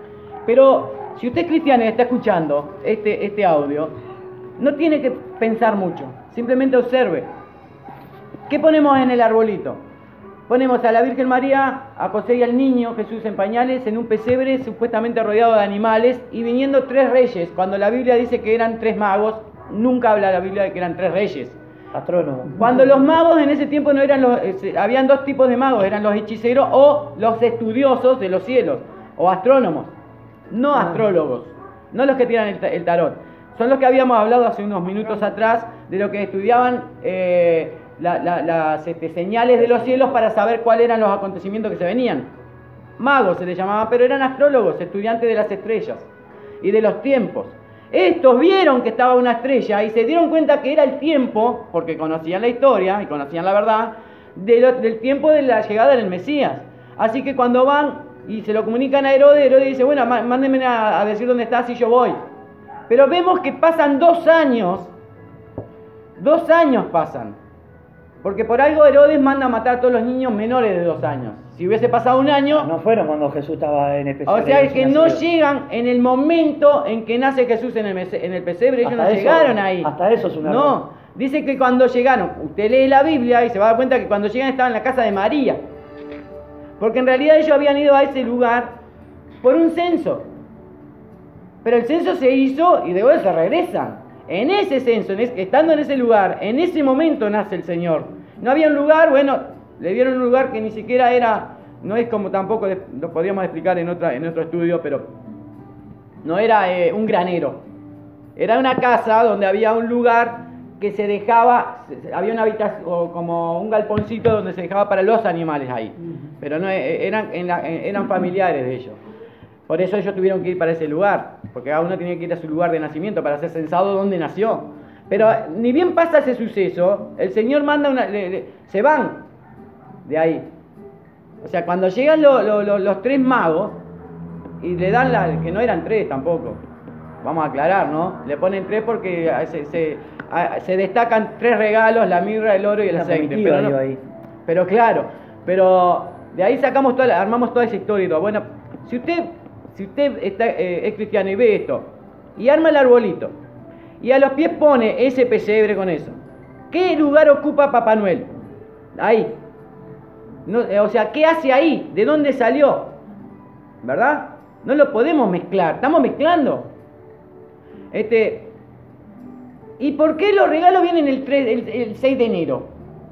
Pero si usted es cristiano y está escuchando este, este audio, no tiene que pensar mucho, simplemente observe. ¿Qué ponemos en el arbolito? Ponemos a la Virgen María, a José y al niño Jesús en pañales, en un pesebre supuestamente rodeado de animales y viniendo tres reyes. Cuando la Biblia dice que eran tres magos, nunca habla la Biblia de que eran tres reyes. Astrónomo. Cuando los magos en ese tiempo no eran los, eh, habían dos tipos de magos, eran los hechiceros o los estudiosos de los cielos, o astrónomos, no astrólogos, no los que tiran el, ta- el tarot. Son los que habíamos hablado hace unos minutos atrás de lo que estudiaban eh, la- la- las este, señales de los cielos para saber cuáles eran los acontecimientos que se venían. Magos se les llamaba, pero eran astrólogos, estudiantes de las estrellas y de los tiempos. Estos vieron que estaba una estrella y se dieron cuenta que era el tiempo, porque conocían la historia y conocían la verdad, de lo- del tiempo de la llegada del Mesías. Así que cuando van y se lo comunican a Herodes, Herodes dice, bueno, má- mándenme a, a decir dónde estás y yo voy. Pero vemos que pasan dos años, dos años pasan, porque por algo Herodes manda a matar a todos los niños menores de dos años. Si hubiese pasado un año, No fueron cuando Jesús estaba en el pesebre. o sea, es recién que no nacido. llegan en el momento en que nace Jesús en el, mese- en el pesebre, ellos Hasta no eso- llegaron ahí. hasta eso es un error. No, dice que cuando llegaron, usted lee la Biblia y se va a dar cuenta que cuando llegan estaban en la casa de María. Porque en realidad ellos habían ido a ese lugar por un censo. Pero el censo se hizo y de vuelta se regresan. En ese censo, en es- estando en ese lugar, en ese momento nace el Señor. No había un lugar, bueno, le dieron un lugar que ni siquiera era, no es como tampoco de- lo podríamos explicar en, otra, en otro estudio, pero no era eh, un granero. Era una casa donde había un lugar que se dejaba, se- se- había una habitación, o como un galponcito donde se dejaba para los animales ahí. Pero no, eh, eran, en la- eh, eran familiares de ellos. Por eso ellos tuvieron que ir para ese lugar, porque cada uno tenía que ir a su lugar de nacimiento para ser censado donde nació. Pero ni bien pasa ese suceso, el Señor manda una... le- le- se van de ahí. O sea, cuando llegan lo- lo- lo- los tres magos, y le dan la... que no eran tres tampoco, vamos a aclarar, ¿no? Le ponen tres porque ah, se, se, ah, se destacan tres regalos, la mirra, el oro y el Una aceite. comitiva Pero, no- iba ahí. pero claro, pero de ahí sacamos toda, la- armamos toda esa historia y todo. Bueno, si usted, si usted está, eh, es cristiano y ve esto, y arma el arbolito, y a los pies pone ese pesebre con eso, ¿qué lugar ocupa Papá Noel? Ahí. No, eh, o sea, ¿qué hace ahí? ¿De dónde salió? ¿Verdad? No lo podemos mezclar, estamos mezclando. Este, ¿y por qué los regalos vienen el, tres el, el seis de enero?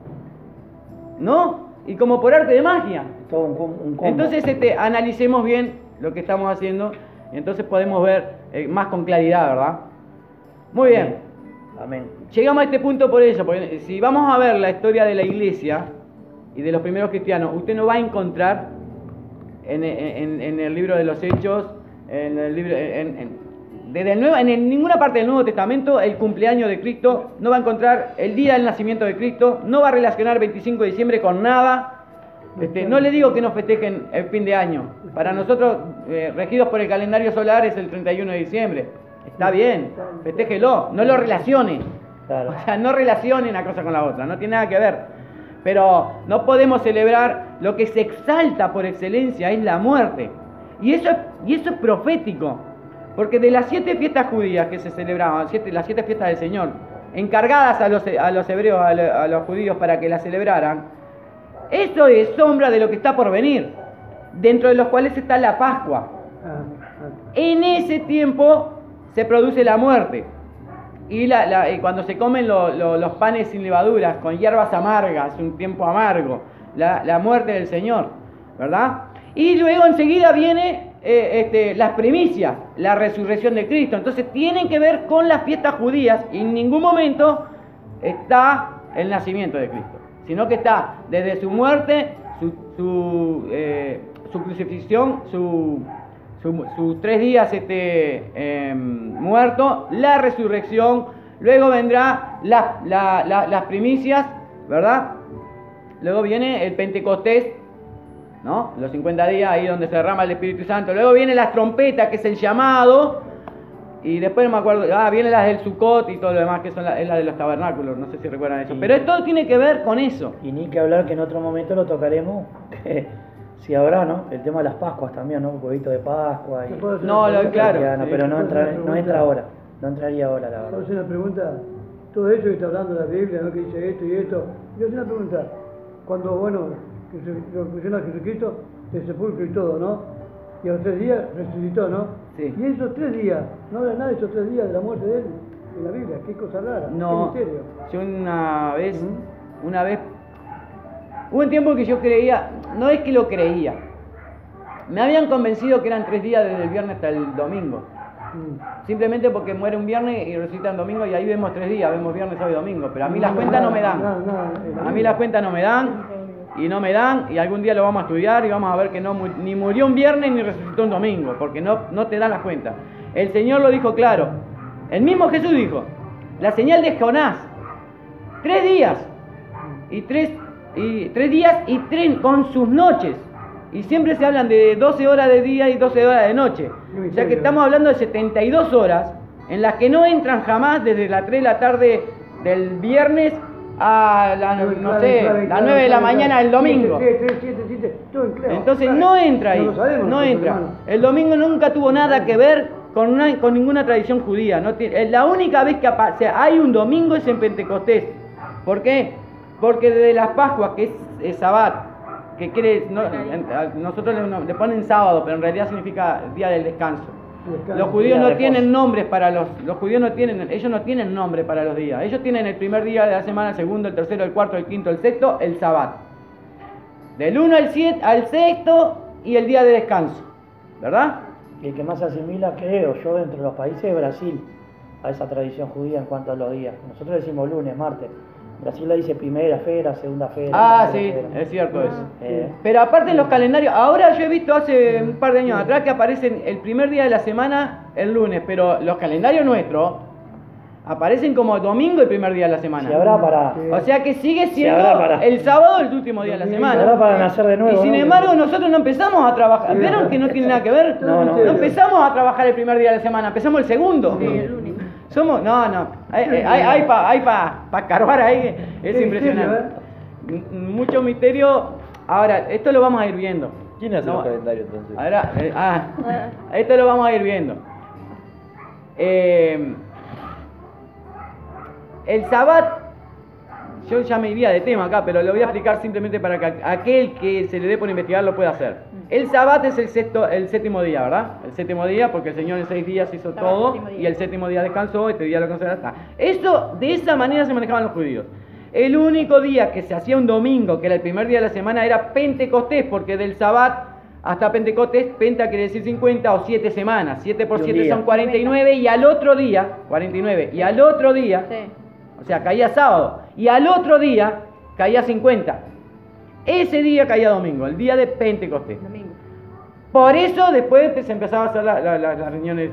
¿No? Y como por arte de magia. Todo un, com- un combo. Entonces este, analicemos bien lo que estamos haciendo y entonces podemos ver eh, más con claridad, ¿verdad? Muy bien. Amén. Llegamos a este punto por eso, porque si vamos a ver la historia de la iglesia y de los primeros cristianos, usted no va a encontrar en, en- en el libro de los Hechos, en el libro, en- en- desde el nuevo, en el- ninguna parte del Nuevo Testamento el cumpleaños de Cristo, no va a encontrar el día del nacimiento de Cristo, no va a relacionar veinticinco de diciembre con nada. Este, no le digo que no festejen el fin de año. Para nosotros, eh, regidos por el calendario solar, es el treinta y uno de diciembre. Está bien, festéjelo, no lo relacione. Claro. O sea, no relacionen una cosa con la otra, no tiene nada que ver. Pero no podemos celebrar lo que se exalta por excelencia, es la muerte. Y eso, y eso es profético. Porque de las siete fiestas judías que se celebraban, siete, las siete fiestas del Señor, encargadas a los, a los hebreos, a, lo- a los judíos para que las celebraran, eso es sombra de lo que está por venir, dentro de los cuales está la Pascua. Ah, ah. En ese tiempo se produce la muerte. Y, la, la- y cuando se comen lo- lo- los panes sin levaduras, con hierbas amargas, un tiempo amargo, la, la muerte del Señor, ¿verdad? Y luego enseguida viene eh, este, las primicias, la resurrección de Cristo. Entonces tienen que ver con las fiestas judías y en ningún momento está el nacimiento de Cristo, sino que está desde su muerte, su, su, eh, su crucifixión, su... Su- sus tres días este, eh, muerto, la resurrección, luego vendrá la- la- la- las primicias, ¿verdad? Luego viene el Pentecostés, ¿no? Los cincuenta días ahí donde se derrama el Espíritu Santo. Luego viene las trompetas, que es el llamado, y después no me acuerdo, ah, viene las del Sukkot y todo lo demás, que son la, es la de los tabernáculos, no sé si recuerdan eso. Sí. Pero esto tiene que ver con eso. Y ni que hablar que en otro momento lo tocaremos, que si habrá, ¿no? El tema de las Pascuas también, ¿no? Un huevito de Pascua y... ¿Te puedo hacer No, una lo- pregunta? claro. cristiano, pero no ¿Puedo entra, hacer una no entra pregunta? ahora, no entraría ahora, la ¿Puedo verdad. hacer una pregunta? Todo eso que está hablando la Biblia, ¿no? Que dice esto y esto. Yo hacer una pregunta. Cuando, bueno, que se lo pusieron a Jesucristo del sepulcro y todo, ¿no? Y a los tres días resucitó, ¿no? Sí. Y esos tres días, no habla nada de esos tres días de la muerte de él en la Biblia. Qué cosa rara, No, qué misterio. yo una vez, una vez, hubo un tiempo que yo creía, no es que lo creía, me habían convencido que eran tres días desde el viernes hasta el domingo, Mm. simplemente porque muere un viernes y resucita en domingo y ahí vemos tres días, vemos viernes, sábado y domingo, pero a mí las cuentas no me dan, Nada, nada, en la a mí Biblia. las cuentas no me dan y no me dan y algún día lo vamos a estudiar y vamos a ver que no mu- ni murió un viernes ni resucitó un domingo, porque no, no te dan las cuentas. El Señor lo dijo claro, el mismo Jesús dijo, la señal de Jonás, tres días y tres, y tres días y tres con sus noches. Y siempre se hablan de doce horas de día y doce horas de noche. O sea que estamos hablando de setenta y dos horas en las que no entran jamás desde las tres de la tarde del viernes a las, Todo en no clave, sé, clave, las clave, nueve de la clave, mañana clave. del domingo. siete, siete, siete, siete, todo en clave, Entonces clave. no entra ahí, No lo sabemos no nosotros, entra. hermano. El domingo nunca tuvo nada que ver con, una- con ninguna tradición judía. No tiene- es la única vez que apa- o sea, hay un domingo es en Pentecostés. ¿Por qué? Porque desde las Pascuas, que es, es Sabbat, que quiere, no- en- a- nosotros le, no- le ponen sábado, pero en realidad significa día del descanso. Descanso. Los judíos Día no de tienen reposo. nombres para los, los judíos no tienen, ellos no tienen nombre para los días. Ellos tienen el primer día de la semana, el segundo, el tercero, el cuarto, el quinto, el sexto, el Sabbat. Del uno al siete, al sexto y el día de descanso, ¿verdad? Y el que más se asimila, creo yo, dentro de los países es Brasil, a esa tradición judía en cuanto a los días. Nosotros decimos lunes, martes. Brasil le dice primera fera, segunda fera. Ah, tercera sí, fera. es cierto eso. Eh, Pero aparte en los calendarios, ahora yo he visto hace un par de años atrás que aparecen el primer día de la semana el lunes, pero los calendarios nuestros aparecen como domingo el primer día de la semana. si habrá para... O sea que sigue siendo habrá para- el sábado el último día de la Si si semana. habrá para nacer de nuevo. Y sin ¿no? embargo nosotros no empezamos a trabajar. Sí. ¿Vieron que no tiene nada que ver? No, no. No empezamos a trabajar el primer día de la semana, empezamos el segundo. Sí, el lunes. Somos, no, no, hay, hay, hay para hay pa, pa cargar ahí, es Qué impresionante. misterio, M- Mucho misterio. Ahora, esto lo vamos a ir viendo. ¿Quién hace No, los calendarios entonces? Ahora, eh, ah, esto lo vamos a ir viendo. Eh, el Sabbat, yo ya me iría de tema acá, pero lo voy a explicar simplemente para que aquel que se le dé por investigar lo pueda hacer. El Sabbat es el sexto, el séptimo día, ¿verdad? El séptimo día, porque el Señor en seis días hizo Sabbat, todo séptimo día. y el séptimo día descansó, este día lo consagró. Eso, de esa manera se manejaban los judíos. El único día que se hacía un domingo, que era el primer día de la semana, era Pentecostés, porque del Sabbat hasta Pentecostés, Penta quiere decir cincuenta o siete semanas. siete por Y un siete día. son cuarenta y nueve y al otro día, cuarenta y nueve, y al otro día, Sí. o sea, caía sábado, y al otro día caía cincuenta. Ese día caía domingo, el día de Pentecostés. Domingo. Por eso después se empezaba a hacer la- la- la- las reuniones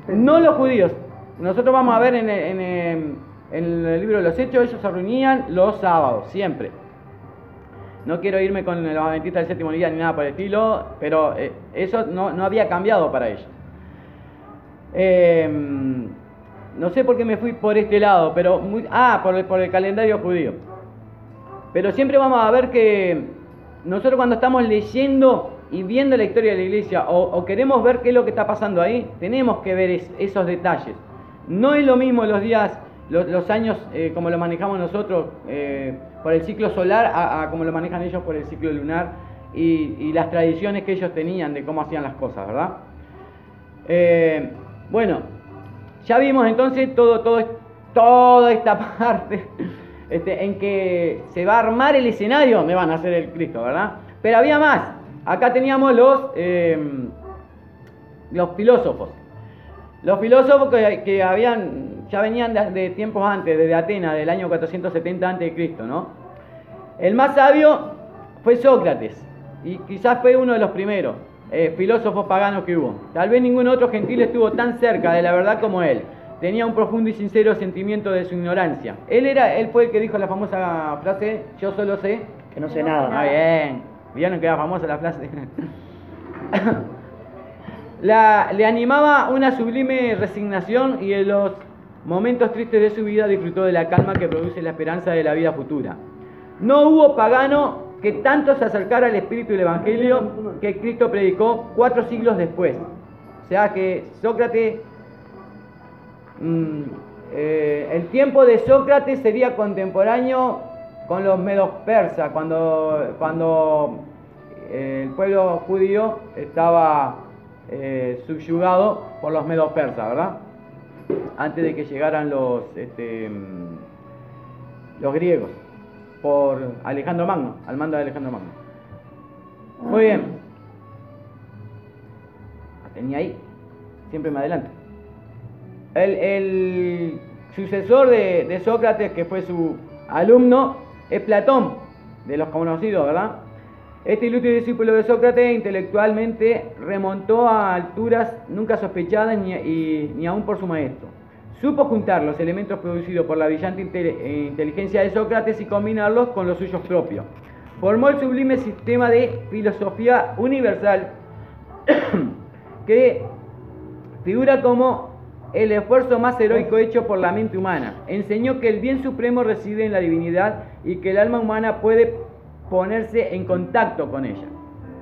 No los judíos. Nosotros vamos a ver en el, en el- en el libro de los Hechos, ellos se reunían los sábados, siempre. No quiero irme con los adventistas del séptimo día ni nada por el estilo, pero eh, eso no, no había cambiado para ellos. Eh, no sé por qué me fui por este lado, pero... Muy, ah, por el, por el calendario judío. Pero siempre vamos a ver que nosotros cuando estamos leyendo y viendo la historia de la iglesia o, o queremos ver qué es lo que está pasando ahí, tenemos que ver es, esos detalles. No es lo mismo los días, los, los años eh, como lo manejamos nosotros eh, por el ciclo solar a, a como lo manejan ellos por el ciclo lunar y, y las tradiciones que ellos tenían de cómo hacían las cosas, ¿verdad? Eh, bueno, ya vimos entonces todo, todo, toda esta parte este, en que se va a armar el escenario donde van a hacer el Cristo, ¿verdad? Pero había más. Acá teníamos los, eh, los filósofos. Los filósofos que, que habían, ya venían de, de tiempos antes, desde Atenas, del año cuatrocientos setenta antes de Cristo, ¿no? El más sabio fue Sócrates, y quizás fue uno de los primeros eh, filósofos paganos que hubo. Tal vez ningún otro gentil estuvo tan cerca de la verdad como él. Tenía un profundo y sincero sentimiento de su ignorancia. Él era, él fue el que dijo la famosa frase, yo solo sé Que no sé nada. Ah, bien. ¿Vieron que era famosa la frase? la, le animaba una sublime resignación y en los momentos tristes de su vida disfrutó de la calma que produce la esperanza de la vida futura. No hubo pagano que tanto se acercara al espíritu del evangelio que Cristo predicó cuatro siglos después. O sea que Sócrates, mmm, eh, el tiempo de Sócrates sería contemporáneo con los medos persas, cuando, cuando eh, el pueblo judío estaba eh, subyugado por los medos persas, ¿verdad? Antes de que llegaran los, este, los griegos, por Alejandro Magno, al mando de Alejandro Magno. Muy bien. La tenía ahí, siempre me adelanto. El, el sucesor de, de Sócrates, que fue su alumno, es Platón, de los conocidos, ¿verdad? Este ilustre discípulo de Sócrates intelectualmente remontó a alturas nunca sospechadas ni, y, ni aún por su maestro. Supo juntar los elementos producidos por la brillante inteligencia de Sócrates y combinarlos con los suyos propios. Formó el sublime sistema de filosofía universal que figura como el esfuerzo más heroico hecho por la mente humana. Enseñó que el bien supremo reside en la divinidad y que el alma humana puede ponerse en contacto con ella.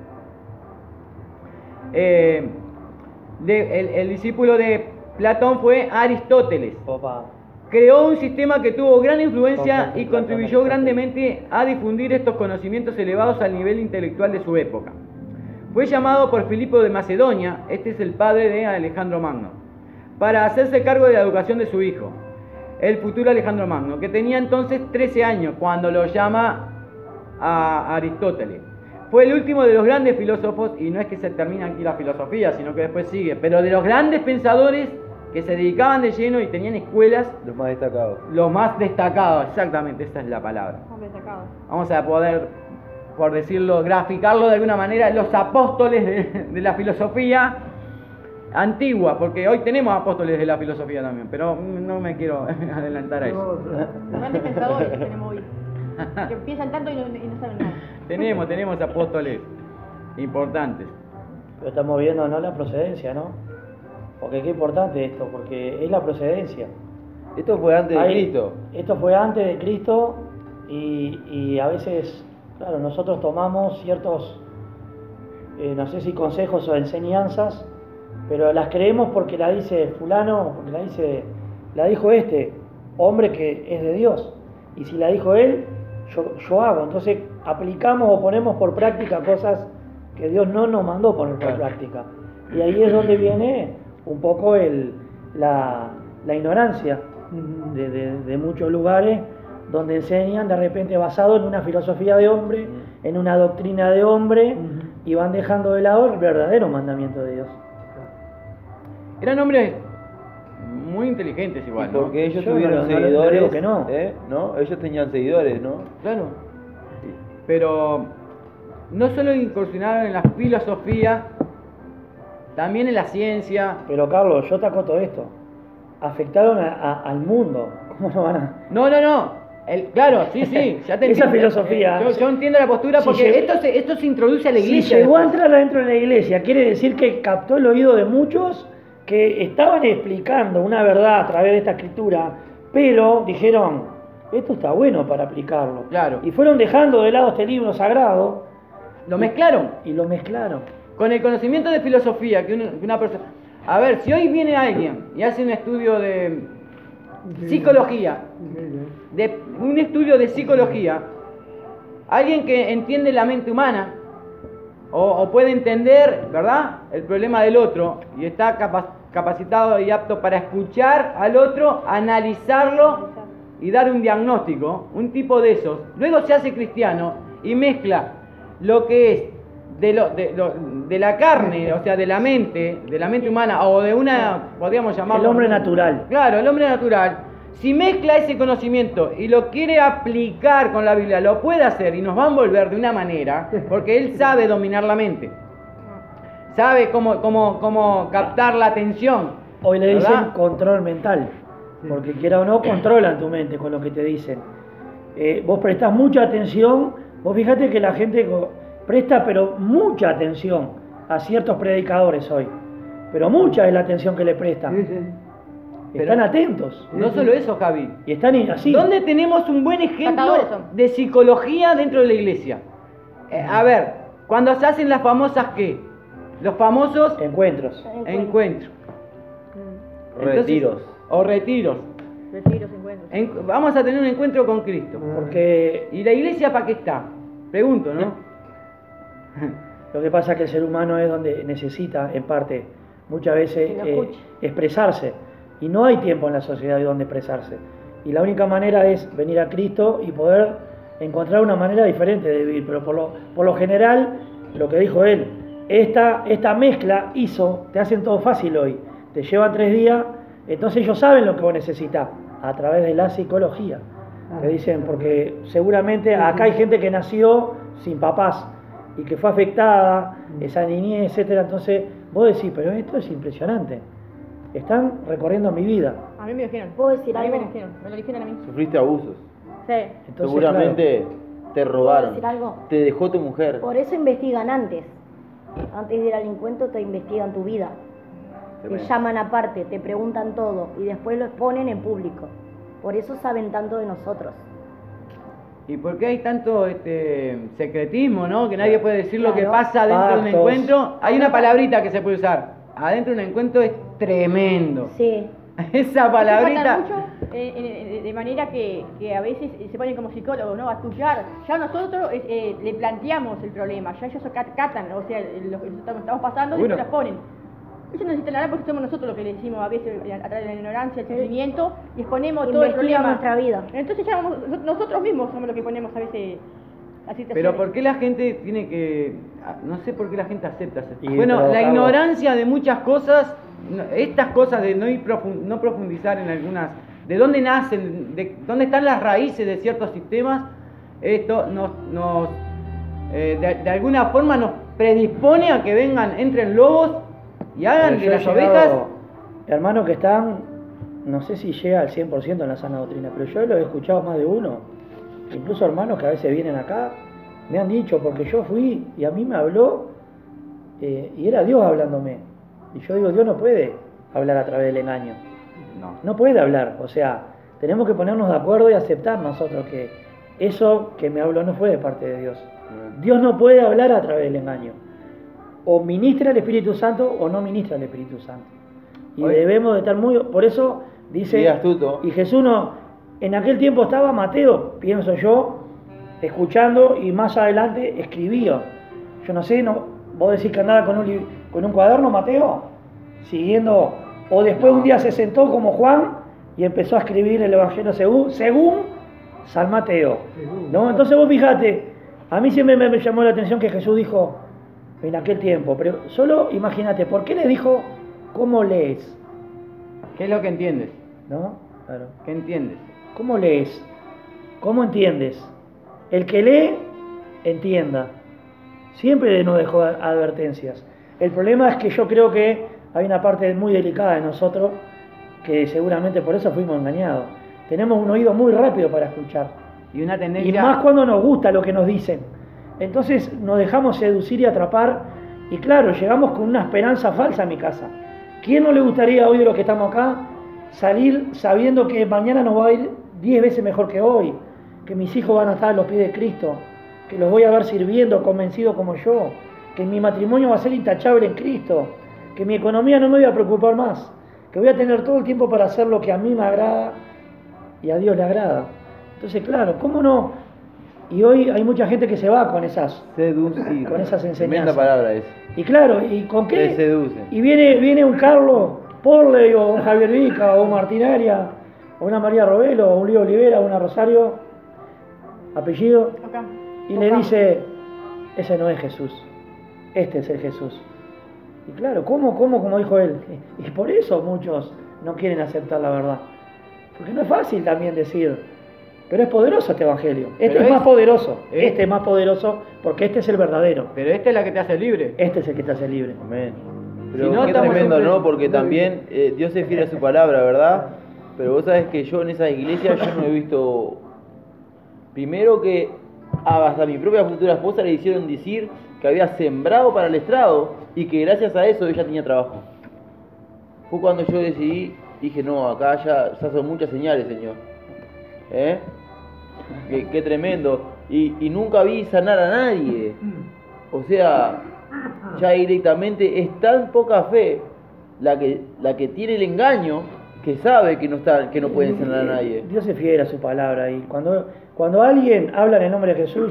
Eh, de, el, el discípulo de Platón fue Aristóteles. Opa. Creó un sistema que tuvo gran influencia y contribuyó grandemente a difundir estos conocimientos elevados al nivel intelectual de su época. Fue llamado por Filipo de Macedonia, este es el padre de Alejandro Magno, para hacerse cargo de la educación de su hijo, el futuro Alejandro Magno, que tenía entonces trece años cuando lo llama a Aristóteles. Fue el último de los grandes filósofos, y no es que se termina aquí la filosofía, sino que después sigue, pero de los grandes pensadores que se dedicaban de lleno y tenían escuelas. Los más destacados. Los más destacados, exactamente, esa es la palabra. Más destacados. Vamos a poder, por decirlo, graficarlo de alguna manera, los apóstoles de, de la filosofía antigua, porque hoy tenemos apóstoles de la filosofía también, pero no me quiero adelantar a eso. Los grandes pensadores que tenemos hoy. Que piensan tanto y no, y no saben nada. Tenemos, tenemos apóstoles importantes. Pero estamos viendo, ¿no?, la procedencia, ¿no? Porque qué importante esto, porque es la procedencia. Esto fue antes de Ahí- Cristo. Esto fue antes de Cristo y, y a veces, claro, nosotros tomamos ciertos, eh, no sé si consejos o enseñanzas, pero las creemos porque la dice fulano, porque la dice, la dijo este hombre que es de Dios. Y si la dijo él, yo, yo hago. Entonces aplicamos o ponemos por práctica cosas que Dios no nos mandó poner por Claro. práctica. Y ahí es donde viene un poco el, la, la ignorancia de, de- de muchos lugares donde enseñan de repente basado en una filosofía de hombre, en una doctrina de hombre, y van dejando de lado el verdadero mandamiento de Dios. Eran hombres muy inteligentes igual, ¿no? Porque ellos Yo tuvieron no- no- no seguidores. digo que no. ¿eh? ¿No? Ellos tenían seguidores, ¿no? Claro. Pero no solo incursionaron en la filosofía, también en la ciencia. Pero Carlos, yo te acoto esto. Afectaron a- a- al mundo. ¿Cómo no van a...? No, no, no. El, claro, sí, sí, ya te Esa entiendo. filosofía. Yo, yo entiendo la postura Si porque llegó- esto, se, esto se introduce a la Si iglesia. llegó a después. entrar adentro de la iglesia, quiere decir que captó el oído de muchos que estaban explicando una verdad a través de esta escritura, pero dijeron, esto está bueno para aplicarlo. Claro. Y fueron dejando de lado este libro sagrado Lo mezclaron y lo mezclaron. con el conocimiento de filosofía que una, que una persona... A ver, si hoy viene alguien y hace un estudio de psicología, Increíble, ¿eh? de un estudio de psicología, alguien que entiende la mente humana o, o puede entender, ¿verdad?, el problema del otro y está capa- capacitado y apto para escuchar al otro, analizarlo y dar un diagnóstico, un tipo de esos. Luego se hace cristiano y mezcla lo que es de, lo, de, lo- de la carne, o sea, de la mente, de la mente humana o de una, podríamos llamarlo... El hombre natural. Claro, el hombre natural. Si mezcla ese conocimiento y lo quiere aplicar con la Biblia, lo puede hacer y nos va a envolver de una manera, porque él sabe dominar la mente. Sabe cómo, cómo, cómo captar la atención. Hoy le dicen ¿verdad? control mental, porque quiera o no, controlan tu mente con lo que te dicen. Eh, vos prestás mucha atención, vos fíjate que la gente co- presta pero mucha atención a ciertos predicadores hoy, pero mucha es la atención que le prestan. Sí, sí. Están Pero- atentos No solo eso, Javi. y están in- así. ¿Dónde tenemos un buen ejemplo Catadores son. de psicología dentro de la iglesia? Eh, a ver, cuando se hacen las famosas, ¿qué? Los famosos Encuentros. encuentros. Entonces- Retiros. O retiros. Retiros, encuentros. En- vamos a tener un encuentro con Cristo. Porque ¿Y la iglesia para qué está? Pregunto, ¿no? lo que pasa es que el ser humano es donde necesita, en parte, muchas veces Que lo eh, escuche. expresarse. Y no hay tiempo en la sociedad de donde expresarse. Y la única manera es venir a Cristo y poder encontrar una manera diferente de vivir. Pero por lo, por lo general, lo que dijo él, esta, esta mezcla hizo, te hacen todo fácil hoy. Te llevan tres días, entonces ellos saben lo que vos necesitas a través de la psicología. Te dicen, porque seguramente acá hay gente que nació sin papás y que fue afectada, esa niñez, etcétera. Entonces vos decís, pero esto es impresionante. Están recorriendo mi vida. A mí me lo dijeron. ¿Puedo decir a mí me algo? lo dijeron. Me lo dijeron a mí. Sufriste abusos. Sí. Entonces, Seguramente te robaron. decir algo? Te dejó tu mujer. Por eso investigan antes. Antes de ir al encuentro te investigan tu vida. Te Tremendo. llaman aparte, te preguntan todo y después lo exponen en público. Por eso saben tanto de nosotros. ¿Y por qué hay tanto este secretismo, no? Que nadie puede decir lo que Claro. pasa dentro de un Pactos. encuentro. Hay una palabrita que se puede usar. Adentro de un encuentro es tremendo. Sí. Esa Hay que palabrita. tratar mucho, eh, eh, de manera que, que a veces se ponen como psicólogos, ¿no? A estudiar. Ya nosotros eh, eh, le planteamos el problema, ya ellos cat- catan, o sea, lo que estamos estamos pasando y Bueno. se las ponen. Ellos no necesitan nada porque somos nosotros los que le decimos a veces a través de la ignorancia, el sufrimiento y exponemos todo el Investigan problema. nuestra vida. Entonces ya vamos- nosotros mismos somos los que ponemos a veces las situaciones. Pero ¿por qué la gente tiene que...? ah, No sé por qué la gente acepta ese- Y, Bueno, pero, la Carlos- ignorancia de muchas cosas, no- estas cosas de no, ir profun- no profundizar en algunas... ¿De dónde nacen? ¿De dónde están las raíces de ciertos sistemas? Esto nos... nos eh, de, de alguna forma nos predispone a que vengan, entren lobos y hagan Pero de yo he las llegado, ovejas... hermanos que están, no sé si llega al cien por ciento en la sana doctrina, pero yo lo he escuchado más de uno, incluso hermanos que a veces vienen acá, me han dicho, porque yo fui y a mí me habló, eh, y era Dios hablándome. Y yo digo, Dios no puede hablar a través del engaño. No. No puede hablar, o sea, tenemos que ponernos de acuerdo y aceptar nosotros que eso que me habló no fue de parte de Dios. Dios no puede hablar a través del engaño. O ministra el Espíritu Santo o no ministra el Espíritu Santo. Y Oye. debemos de estar muy... Por eso dice... Sí, astuto. Y Jesús no... En aquel tiempo estaba Mateo, pienso yo, escuchando y más adelante escribía. Yo no sé, no, vos decís que andaba con un, li- con un cuaderno, Mateo, siguiendo... O después un día se sentó como Juan y empezó a escribir el Evangelio según, según San Mateo. ¿No? Entonces vos fijate, a mí siempre me, me llamó la atención que Jesús dijo en aquel tiempo, pero solo imagínate, ¿por qué le dijo cómo lees? ¿Qué es lo que entiendes? ¿No? Claro. ¿Qué entiendes? ¿Cómo lees? ¿Cómo entiendes? El que lee, entienda. Siempre nos dejó advertencias. El problema es que yo creo que hay una parte muy delicada de nosotros que seguramente por eso fuimos engañados. Tenemos un oído muy rápido para escuchar. Y una Y tendencia... más cuando nos gusta lo que nos dicen. Entonces nos dejamos seducir y atrapar. Y claro, llegamos con una esperanza falsa a mi casa. ¿Quién no le gustaría hoy de los que estamos acá salir sabiendo que mañana nos va a ir diez veces mejor que hoy? Que mis hijos van a estar a los pies de Cristo. Que los voy a ver sirviendo, convencidos como yo. Que mi matrimonio va a ser intachable en Cristo. Que mi economía no me voy a preocupar más. Que voy a tener todo el tiempo para hacer lo que a mí me agrada y a Dios le agrada. Entonces, claro, ¿cómo no? Y hoy hay mucha gente que se va con esas, Seducir. con esas enseñanzas. Tremenda palabra esa. Y claro, ¿y con qué? Te seducen. Y viene, viene un Carlos Porley o un Javier Vica o un Martinaria o una María Robelo o un Lío Olivera o una Rosario, apellido, Acá. y le Acá. dice, ese no es Jesús, este es el Jesús. Y claro, ¿cómo, cómo, como dijo él? Y por eso muchos no quieren aceptar la verdad. Porque no es fácil también decir, pero es poderoso este evangelio. Este Pero es, es- más poderoso, es- este es más poderoso porque este es el verdadero. Pero esta es la que te hace libre. Este es el que te hace libre. Amén. Si Pero no, qué estamos tremendo, siempre- ¿no? Porque también eh, Dios es fiel a su palabra, ¿verdad? Pero vos sabés que yo en esas iglesias yo no he visto... Primero que hasta mi propia futura esposa le hicieron decir que había sembrado para el estrado y que gracias a eso ella tenía trabajo. Fue cuando yo decidí, dije, no, acá ya, ya son muchas señales, Señor. ¿Eh? Qué, qué tremendo. Y, y nunca vi sanar a nadie. O sea, ya directamente es tan poca fe la que, la que tiene el engaño que sabe que no está, que no pueden sanar a nadie. Dios es fiel a su palabra y cuando, cuando alguien habla en el nombre de Jesús,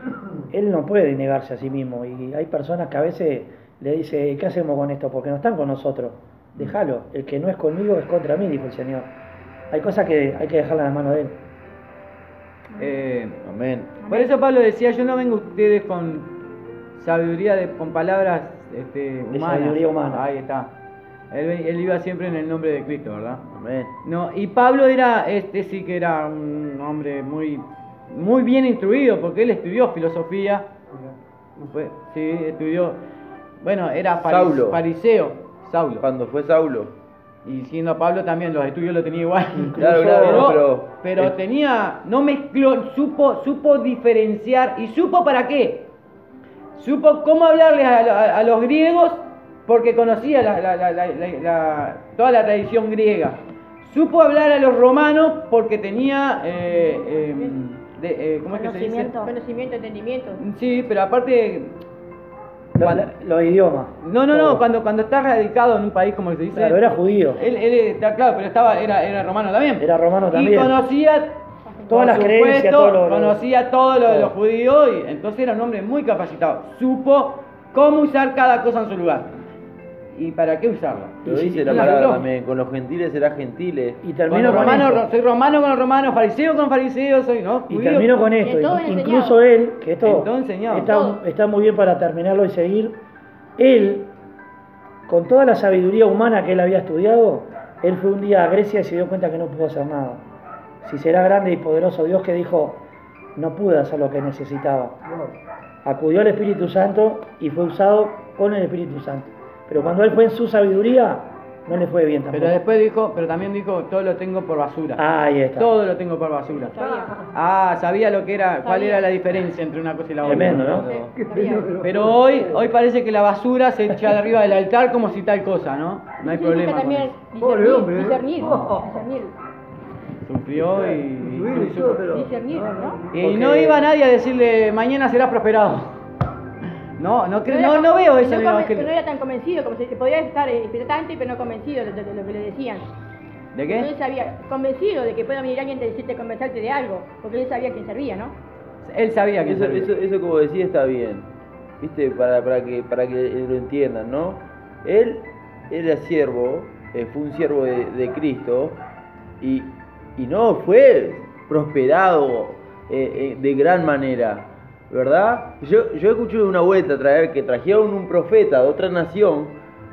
él no puede negarse a sí mismo. Y hay personas que a veces le dicen, ¿qué hacemos con esto? Porque no están con nosotros. Déjalo, el que no es conmigo es contra mí, dijo el Señor. Hay cosas que hay que dejarlas en las manos de él. Eh, Amén. por eso Pablo decía, yo no vengo a ustedes con sabiduría, de, con palabras este, De humanas. sabiduría humana. Ahí está. Él, él iba siempre en el nombre de Cristo, ¿verdad? Amén. No, y Pablo era, este sí que era un hombre muy, muy bien instruido, porque él estudió filosofía. Fue- sí, estudió. Bueno, era fari- Saulo. fariseo, Saulo. Cuando fue Saulo. Y siendo Pablo también, los estudios lo tenía igual. Claro, claro, pero, pero- pero eh, tenía, no mezcló, supo, supo diferenciar. ¿Y supo para qué? Supo cómo hablarles a, a- a los griegos, porque conocía la- la- la- la- la- la- toda la tradición griega. Supo hablar a los romanos porque tenía, eh, eh, de- eh, ¿cómo es que se dice? Conocimiento. Conocimiento, entendimiento. Sí, pero aparte, Lo- Cuando- Los idiomas. no, no, no, Todo. cuando, cuando estás radicado en un país como se dice, Claro, era judío. él, él está claro, pero estaba, era, era romano también. Era romano Y también. conocía Todas por las creencias, supuesto, todo lo- lo- conocía todo lo de todo. los judíos y entonces era un hombre muy capacitado. Supo cómo usar cada cosa en su lugar y para qué usarla. Lo Y dice si- la y palabra habló. también, con los gentiles será gentiles. Y Con termino los con romanos, esto. soy romano con los romanos, fariseo con fariseos, soy, ¿no? Y Judío. termino con esto. En todo In- enseñado. Incluso él, que esto En todo enseñado. está, Todo. está muy bien para terminarlo y seguir. Él, con toda la sabiduría humana que él había estudiado, él fue un día a Grecia y se dio cuenta que no pudo hacer nada. Si será grande y poderoso Dios que dijo, no pude hacer lo que necesitaba. Acudió al Espíritu Santo y fue usado con el Espíritu Santo. Pero cuando él fue en su sabiduría, no le fue bien tampoco. Pero después dijo, pero también dijo, todo lo tengo por basura. Ahí está. Todo lo tengo por basura. Sabía. Ah, sabía lo que era, cuál Sabía. era la diferencia entre una cosa y la otra. Tremendo, ¿no? Sí, sabía. Pero hoy, hoy parece que la basura se echa de arriba del altar como si tal cosa, ¿no? No hay Sí, problema. porque con también eso. Pobre discernir, hombre, ¿eh? discernir, Oh. discernir, Sufrió y, Incluir y y, todo, pero- discernir, ¿no? y no iba nadie a decirle mañana serás prosperado. No, no, creo, no, era- no veo eso no en el conven- evangelio. No era tan convencido, como se podía estar expectante, pero no convencido de, de- de lo que le decían. ¿De Él qué? sabía, convencido de que pueda venir alguien a decirte, convencerte de algo, porque él sabía quién servía, ¿no? Él sabía que Eso, servía. eso, eso como decía está bien, viste, para, para que para que lo entiendan, ¿no? Él era siervo, eh, fue un siervo de, de Cristo y, y no fue prosperado eh, eh, de gran manera, ¿verdad? Yo, yo escuché una vuelta traer que trajeron un profeta de otra nación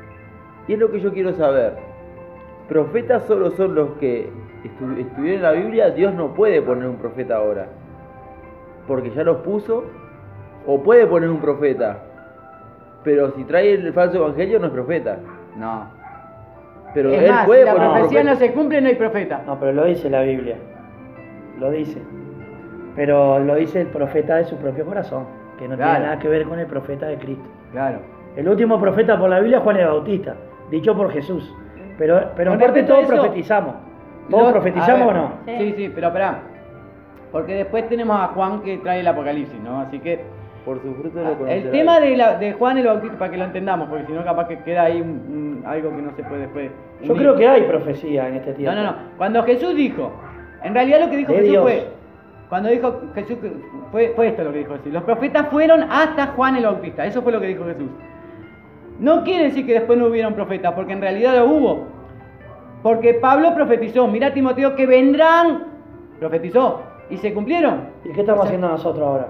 y es lo que yo quiero saber. Profetas solo son los que estu- estuvieron en la Biblia. Dios no puede poner un profeta ahora porque ya los puso, o puede poner un profeta, pero si trae el falso evangelio no es profeta. No. Pero Es él más, puede si la poner profecía profeta. no se cumple, no hay profeta. No, pero lo dice la Biblia. Lo dice. Pero lo dice el profeta de su propio corazón, que no Claro. tiene nada que ver con el profeta de Cristo. Claro. El último profeta por la Biblia es Juan el Bautista, dicho por Jesús. Pero, pero en Con parte respecto a todos eso, profetizamos. ¿Todos Lo- profetizamos a o ver, no? Sí. Sí, sí, pero esperá. Porque después tenemos a Juan que trae el Apocalipsis, ¿no? Así que Por su fruto lo ah, el conocerás. tema de, la, de Juan el Bautista, para que lo entendamos, porque si no capaz que queda ahí un- un- algo que no se puede después. Yo unir. creo que hay profecía en este No, tiempo. no, no. Cuando Jesús dijo, en realidad lo que dijo De Jesús Dios. fue, cuando dijo Jesús, que- fue, fue esto lo que dijo Jesús. Los profetas fueron hasta Juan el Bautista. Eso fue lo que dijo Jesús. No quiere decir que después no hubieron profetas, porque en realidad lo hubo. Porque Pablo profetizó, mira Timoteo que vendrán, profetizó, y se cumplieron. ¿Y qué estamos O sea, haciendo nosotros ahora?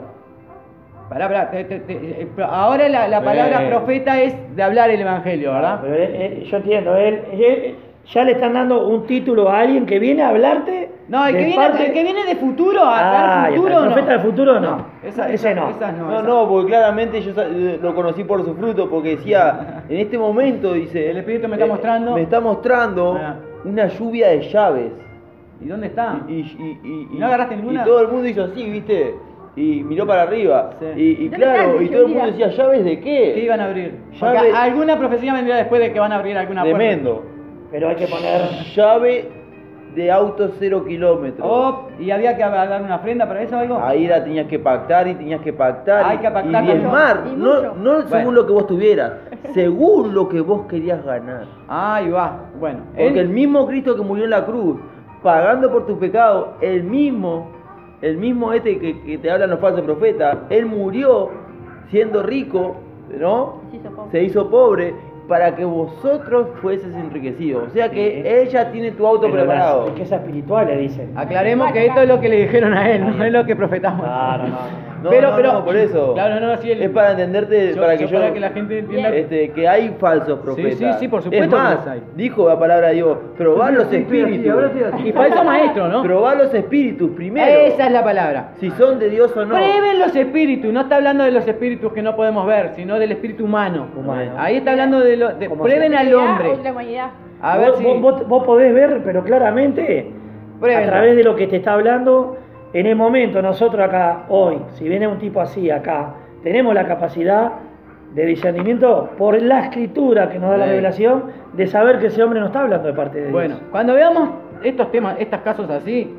Pará, pará, te- te- te- eh, ahora la, la palabra Eh. profeta es de hablar el evangelio, ¿verdad? Pero él- él- yo entiendo, él, él- ya le están dando un título a alguien que viene a hablarte. No, el de que, viene, parte- el que viene de futuro, a Ah, dar ya futuro, está, el no. profeta de futuro no. esa- Ese esa- no. esas no. No, esas- no, porque claramente yo sa- eh, lo conocí por su fruto, porque decía, en este momento, dice... El Espíritu me está eh, mostrando- Me está mostrando Ah. una lluvia de llaves. ¿Y dónde está? Y, y- y- y- ¿No agarraste ninguna? Y todo el mundo hizo así, ¿viste? Y miró para arriba. Sí. Y, y ¿Dónde claro, están? y todo el mundo Lluvia. decía, ¿llaves de qué? ¿Qué iban a abrir? Llave- Porque alguna profecía vendría después de que van a abrir alguna puerta. Tremendo. Pero hay que poner. Llave de auto cero kilómetros. Oh, y había que dar una ofrenda para eso o algo. Ahí la tenías que pactar y tenías que pactar. Hay y- que pactar y mucho. diezmar. Y No, mucho. no según Bueno. lo que vos tuvieras, según lo que vos querías ganar. Ahí va. Bueno, Porque él- el mismo Cristo que murió en la cruz, pagando por tus pecados, el mismo, el mismo este que, que te hablan los falsos profetas, él murió siendo rico, ¿no? Se hizo pobre. Se hizo pobre para que vosotros fueses enriquecidos. O sea que él ya tiene tu auto pero las preparado. riquezas espirituales, dicen. aclaremos que esto es lo que le dijeron a él, no es lo que profetamos. Claro, no. No, pero, no, pero, no, por eso. Claro, no, sí, el- Es para entenderte, yo- para yo que yo, para que la gente entienda. este, que hay falsos profetas. sí, sí, por supuesto Es que más, los hay. dijo la palabra de Dios, probad los Sí, sí, sí, espíritus. ahora sí, así. Y falso maestro, ¿no? Probad los espíritus primero. Esa es la palabra. Si son de Dios o no. Prueben los espíritus, no está hablando de los espíritus que no podemos ver, sino del espíritu humano. Humano. Ahí está hablando de lo de Como prueben se- al hombre. La humanidad. A ver vos, si vos- vos- vos podés ver, pero claramente, Pruébenlo. a través de lo que te está hablando, en el momento nosotros acá, hoy, si viene un tipo así acá, tenemos la capacidad de discernimiento por la escritura que nos da la Sí. revelación, de saber que ese hombre no está hablando de parte de Dios. Bueno, cuando veamos estos temas, estos casos así,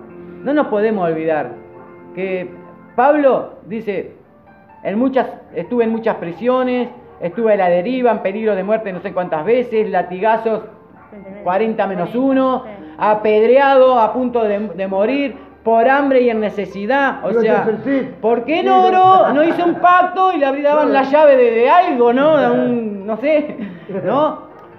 no nos podemos olvidar que Pablo dice, en muchas, estuve en muchas prisiones, estuve a la deriva, en peligro de muerte no sé cuántas veces, latigazos cuarenta menos uno, Sí. apedreado a punto de, de morir, por hambre y en necesidad. O Iba a sea, hacer sí. ¿por qué Sí, no no. oró? No hizo un pacto y le daban la llave de, de algo, ¿no? De un, no sé, ¿no?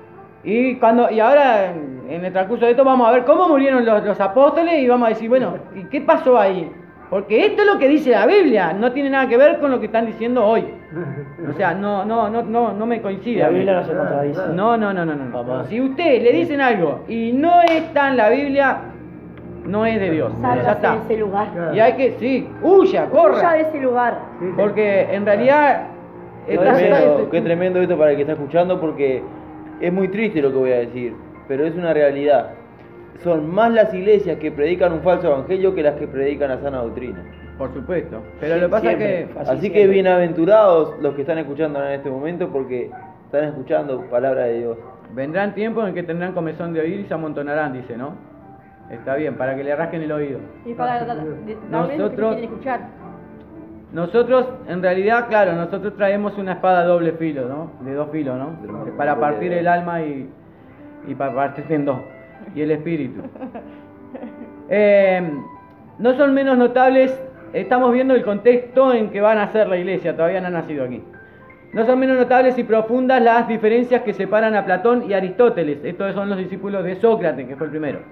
Y cuando y ahora en, en el transcurso de esto vamos a ver cómo murieron los, los apóstoles y vamos a decir, bueno, ¿y qué pasó ahí? Porque esto es lo que dice la Biblia, no tiene nada que ver con lo que están diciendo hoy. O sea, no, no, no, no, no me coincide. la a mí. Biblia no se contradice. No, no, no, no, no. Jamás. Si usted le dicen algo y no está en la Biblia, no es de Dios. Ya Sálgase está. de ese lugar. Y hay que, sí, huya, Huya corra. de ese lugar. Porque en realidad Qué está- tremendo, está- qué tremendo esto para el que está escuchando, porque es muy triste lo que voy a decir, pero es una realidad. Son más las iglesias que predican un falso evangelio que las que predican la sana doctrina. Por supuesto. Pero lo que pasa es Siempre. que Así Así, que siempre. bienaventurados los que están escuchando en este momento, porque están escuchando palabra de Dios. vendrán tiempos en que tendrán comezón de oír y se amontonarán, dice, ¿no? Está bien, para que le rasquen el oído. Y para darle lo que Nosotros- quieren escuchar. Nosotros, en realidad, claro, nosotros traemos una espada doble filo, ¿no? De dos filos, ¿no? Para partir el alma y, y para partirte en dos. Y el espíritu. Eh, no son menos notables, estamos viendo el contexto en que va a nacer la iglesia, todavía no ha nacido aquí. No son menos notables y profundas las diferencias que separan a Platón y Aristóteles. Estos son los discípulos de Sócrates, que fue el primero.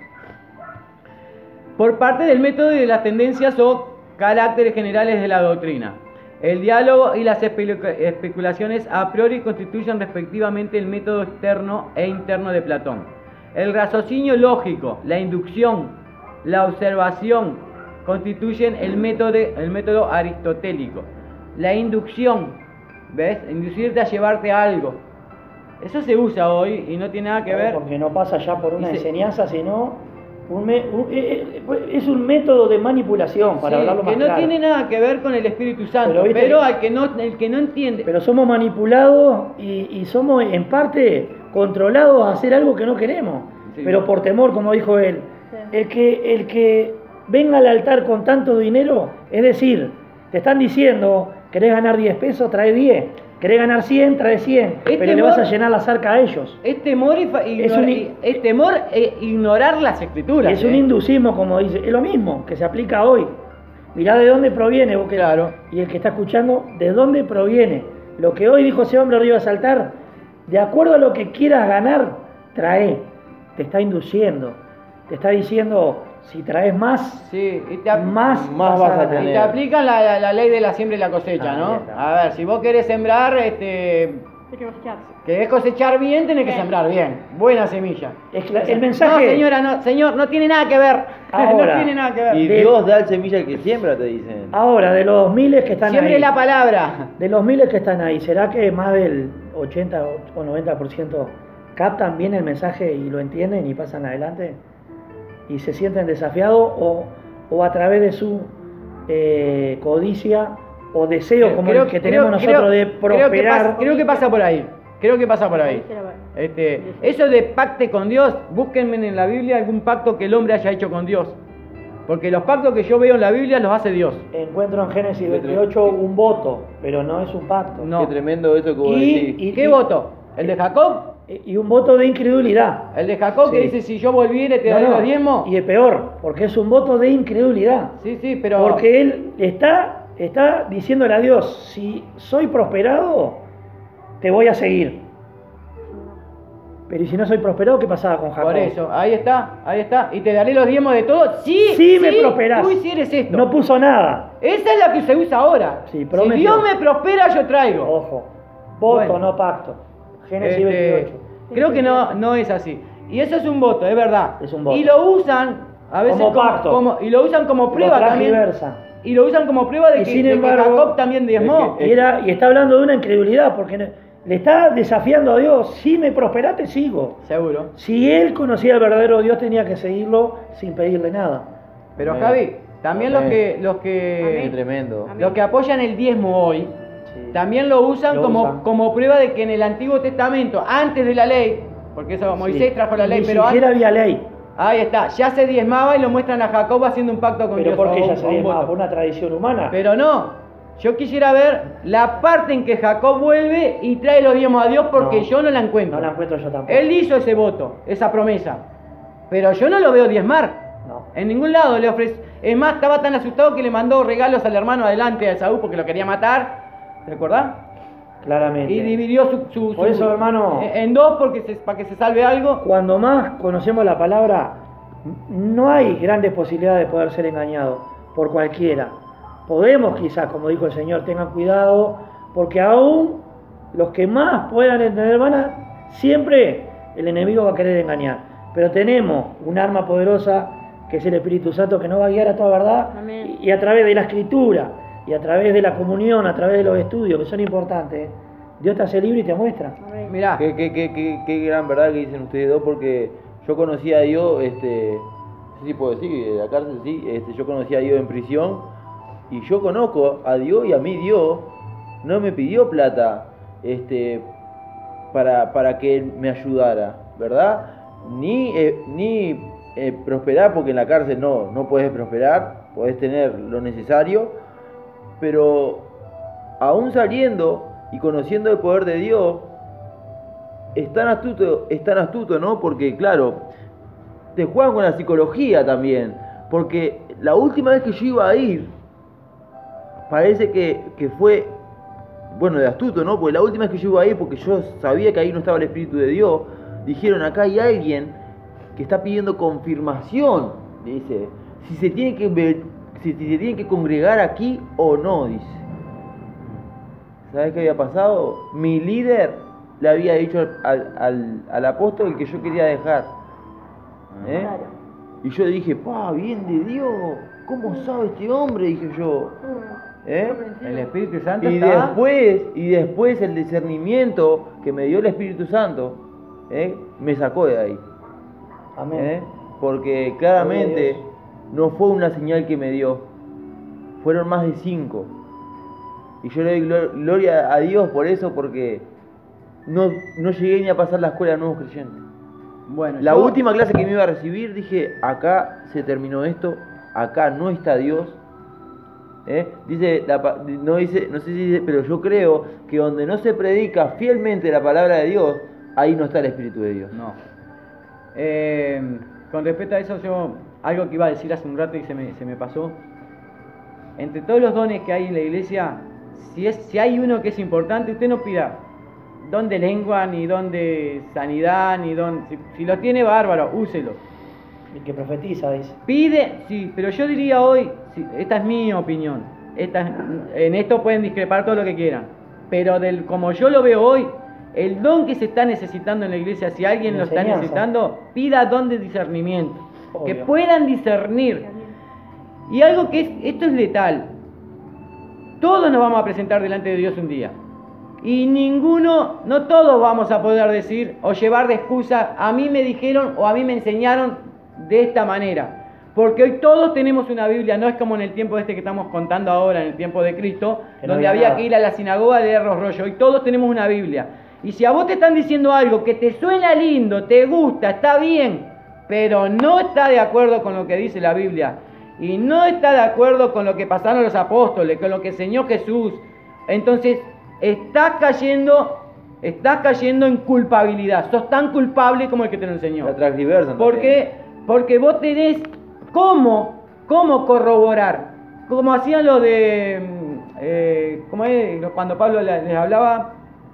Por parte del método y de las tendencias o caracteres generales de la doctrina. El diálogo y las espe- especulaciones a priori constituyen respectivamente el método externo e interno de Platón. El raciocinio lógico, la inducción, la observación constituyen el método, el método aristotélico. La inducción ¿ves? Inducirte a llevarte algo. Eso se usa hoy y no tiene nada que ver. Porque no pasa ya por una Y se- enseñanza, sino un me- un- eh, eh, es un método de manipulación, para Sí, hablarlo más que no claro. tiene nada que ver con el Espíritu Santo, Pero, pero, ¿viste? al que no, el que no entiende. Pero somos manipulados y, y somos en parte controlados a hacer algo que no queremos. Sí. Pero por temor, como dijo él. Sí. El que, el que venga al altar con tanto dinero, es decir, te están diciendo, querés ganar diez pesos, trae diez. Querés ganar cien, trae cien. Este pero le vas a temor- llenar la zarca a ellos. Es temor, y fa- Es ignor- un- y- es temor e ignorar las escrituras. Es un ¿eh? inducismo, como dice. Es lo mismo que se aplica hoy. Mirá de dónde proviene. Vos que- Claro. Y el que está escuchando, ¿de dónde proviene? Lo que hoy dijo ese hombre arriba de saltar, de acuerdo a lo que quieras ganar, trae. Te está induciendo. Te está diciendo, si traes más, Sí, y te, ap- más, más vas a ganar. tener. y te aplican la, la- la ley de la siembra y la cosecha, Ah, ¿no? ahí está. A ver, si vos querés sembrar, este, Hay que cosechar. querés cosechar bien, tenés que Bien. sembrar bien. Buena semilla. Es que la- el mensaje. No, señora, no, señor, no tiene nada que ver. Ahora. no tiene nada que ver. Y De- Dios da el semilla al que siembra, te dicen. Ahora, de los miles que están Siempre ahí. la palabra. De los miles que están ahí, ¿será que más del ochenta o noventa por ciento captan bien el mensaje y lo entienden y pasan adelante? ¿Y se sienten desafiados o, o a través de su eh, codicia o deseo como el que tenemos nosotros de creo que, prosperar? pasa, creo que pasa por ahí. Creo que pasa por ahí. Ahí se la va. Este, eso de pacte con Dios, búsquenme en la Biblia algún pacto que el hombre haya hecho con Dios. Porque los pactos que yo veo en la Biblia los hace Dios. Encuentro en Génesis veintiocho un voto, pero no es un pacto. No. Qué tremendo eso que vos Y- decís. y- ¿Qué voto? ¿El de Jacob? Y un voto de incredulidad. ¿El de Jacob que Sí. dice si yo volviere te No, daré no, los diezmos? Y es peor, porque es un voto de incredulidad. Sí, sí, pero... Porque él está, está diciéndole a Dios, si soy prosperado, te voy a seguir. Pero ¿y si no soy prosperado, qué pasaba con Jacob? Por eso, ahí está, ahí está. Y te daré los diezmos de todo. Sí, Sí me prosperás. Tú hicieres esto. No puso nada. Esa es la que se usa ahora. Sí, si prometió. Dios me prospera, yo traigo. Ojo, voto, Bueno. no pacto. Génesis Este, veintiocho. creo que no, no es así. Y eso es un voto, es verdad. Es un voto. Y lo usan a veces Como pacto. como- y lo usan como Lo prueba también. transgiversa. Y lo usan como prueba de Y que, sin de que embargo, Jacob también diezmó. Y, era, y está hablando de una incredulidad, porque ne- le está desafiando a Dios. Si me prosperás, te sigo. Seguro. Si él conocía al verdadero Dios, tenía que seguirlo sin pedirle nada. Pero Amén. Javi, también los Amén. que los que Qué tremendo. Amén. los que apoyan el diezmo hoy Sí. también lo usan, Lo como, usan. como prueba de que en el Antiguo Testamento, antes de la ley, porque eso Moisés Sí. trajo la ley, Ni pero siquiera antes, había ley. ahí está, ya se diezmaba y lo muestran a Jacob haciendo un pacto con Pero Dios. porque o ya un- se o un diezmaba voto. por una tradición humana. Pero no, yo quisiera ver la parte en que Jacob vuelve y trae los diezmos a Dios porque No, yo no la encuentro. No la encuentro yo tampoco. Él hizo ese voto, esa promesa, pero yo no lo veo diezmar. No. En ningún lado le ofrece. Es más, estaba tan asustado que le mandó regalos al hermano adelante de Saúl porque lo quería matar. ¿Te acordás? Claramente. Y dividió su, su- Por su- eso, hermano, en en dos porque se- para que se salve algo. Cuando más conocemos la palabra, no hay grandes posibilidades de poder ser engañado por cualquiera. Podemos quizás, como dijo el Señor, tengan cuidado, porque aún los que más puedan entender van a, siempre el enemigo va a querer engañar. Pero tenemos un arma poderosa que es el Espíritu Santo que nos va a guiar a toda verdad. Amén. Y, y a través de la Escritura, y a través de la comunión, a través de los estudios que son importantes, Dios te hace libre y te muestra. Amén. Mirá, Qué, qué, qué, qué, qué gran verdad que dicen ustedes dos, porque yo conocí a Dios, este, no sé si puedo decir, de la cárcel sí, este, yo conocí a Dios en prisión, y yo conozco a Dios y a mí Dios no me pidió plata este, para, para que Él me ayudara, ¿verdad? Ni, eh, ni eh, prosperar, porque en la cárcel no, no puedes prosperar, podés tener lo necesario, pero aún saliendo y conociendo el poder de Dios, es tan astuto, es tan astuto, ¿no? Porque claro, te juegan con la psicología también, porque la última vez que yo iba a ir, parece que, que fue, bueno, de astuto, ¿no? Porque la última vez que yo iba a ir, porque yo sabía que ahí no estaba el Espíritu de Dios, dijeron, acá hay alguien que está pidiendo confirmación, dice, si se tiene que ver, si, si se tiene que congregar aquí o no, dice. ¿Sabes qué había pasado? Mi líder le había dicho al, al, al, al apóstol que yo quería dejar. ¿Eh? Claro. Y yo dije, pa, bien de Dios, ¿cómo sabe este hombre? Dije yo. ¿eh? El Espíritu Santo Y está... después, y después el discernimiento que me dio el Espíritu Santo, ¿eh? me sacó de ahí. Amén. ¿eh? Porque Gloria a claramente Dios. no fue una señal que me dio, fueron más de cinco. Y yo le doy glor- gloria a Dios por eso, porque no, no llegué ni a pasar la escuela de nuevos creyentes. Bueno, La yo- última clase que me iba a recibir, dije, acá se terminó esto, acá no está Dios. ¿eh? Dice, la pa- no dice, no sé si dice, pero yo creo que donde no se predica fielmente la palabra de Dios, ahí no está el Espíritu de Dios. No. Eh, con respecto a eso, yo algo que iba a decir hace un rato y se me, se me pasó. Entre todos los dones que hay en la iglesia, si, es, si hay uno que es importante, usted no pida don de lengua, ni don de sanidad, ni don... Si, si lo tiene, bárbaro, úselo. El que profetiza, dice. Pide, sí, pero yo diría hoy, sí, esta es mi opinión, esta es- en esto pueden discrepar todo lo que quieran, pero del, como yo lo veo hoy, el don que se está necesitando en la iglesia, si alguien lo está Enseñanza. necesitando, pida don de discernimiento, que Obvio. puedan discernir. Y algo que es, esto es letal, todos nos vamos a presentar delante de Dios un día, y ninguno, no todos vamos a poder decir o llevar de excusa, a mí me dijeron o a mí me enseñaron de esta manera. Porque hoy todos tenemos una Biblia, no es como en el tiempo este que estamos contando ahora, en el tiempo de Cristo, Que no donde había había nada. que ir a la sinagoga a leer los rollos. Hoy todos tenemos una Biblia. Y si a vos te están diciendo algo que te suena lindo, te gusta, está bien, pero no está de acuerdo con lo que dice la Biblia, y no está de acuerdo con lo que pasaron los apóstoles, con lo que enseñó Jesús, entonces estás cayendo, estás cayendo en culpabilidad. Sos tan culpable como el que te lo enseñó. La transgiversan. ¿Por también. qué? Porque vos tenés cómo, cómo corroborar. Como hacían los de, mm, eh, ¿cómo es? Cuando Pablo le- les hablaba,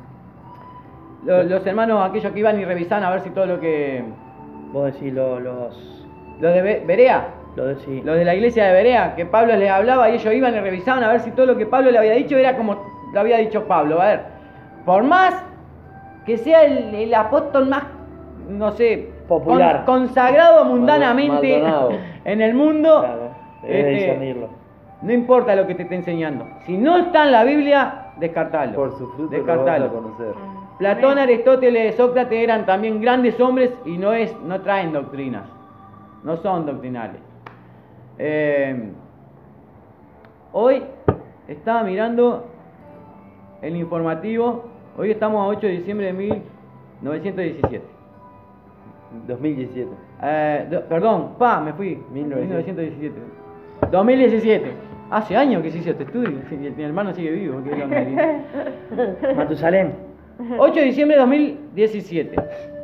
los, los hermanos aquellos que iban y revisaban a ver si todo lo que... Vos decís lo- los... Los de Be- Berea, Lo decís. los de la iglesia de Berea, que Pablo les hablaba y ellos iban y revisaban a ver si todo lo que Pablo le había dicho era como lo había dicho Pablo. A ver, por más que sea el, el apóstol más, no sé, Popular. con- consagrado mundanamente Maldonado. en el mundo, Claro, debes este, discernirlo. no importa lo que te esté enseñando. Si no está en la Biblia, descartalo. Por su fruto lo vas descartalo. a conocer. Platón, Aristóteles, Sócrates eran también grandes hombres y no, es, no traen doctrinas, no son doctrinales. Eh, hoy estaba mirando el informativo, hoy estamos a ocho de diciembre de mil novecientos diecisiete. dos mil diecisiete. Eh, do- perdón, pa, me fui, mil mil novecientos. novecientos diecisiete. dos mil diecisiete. Hace años que se hizo este estudio, sí, mi hermano sigue vivo. ¿Qué es lo que- Matusalén. ocho de diciembre de dos mil diecisiete.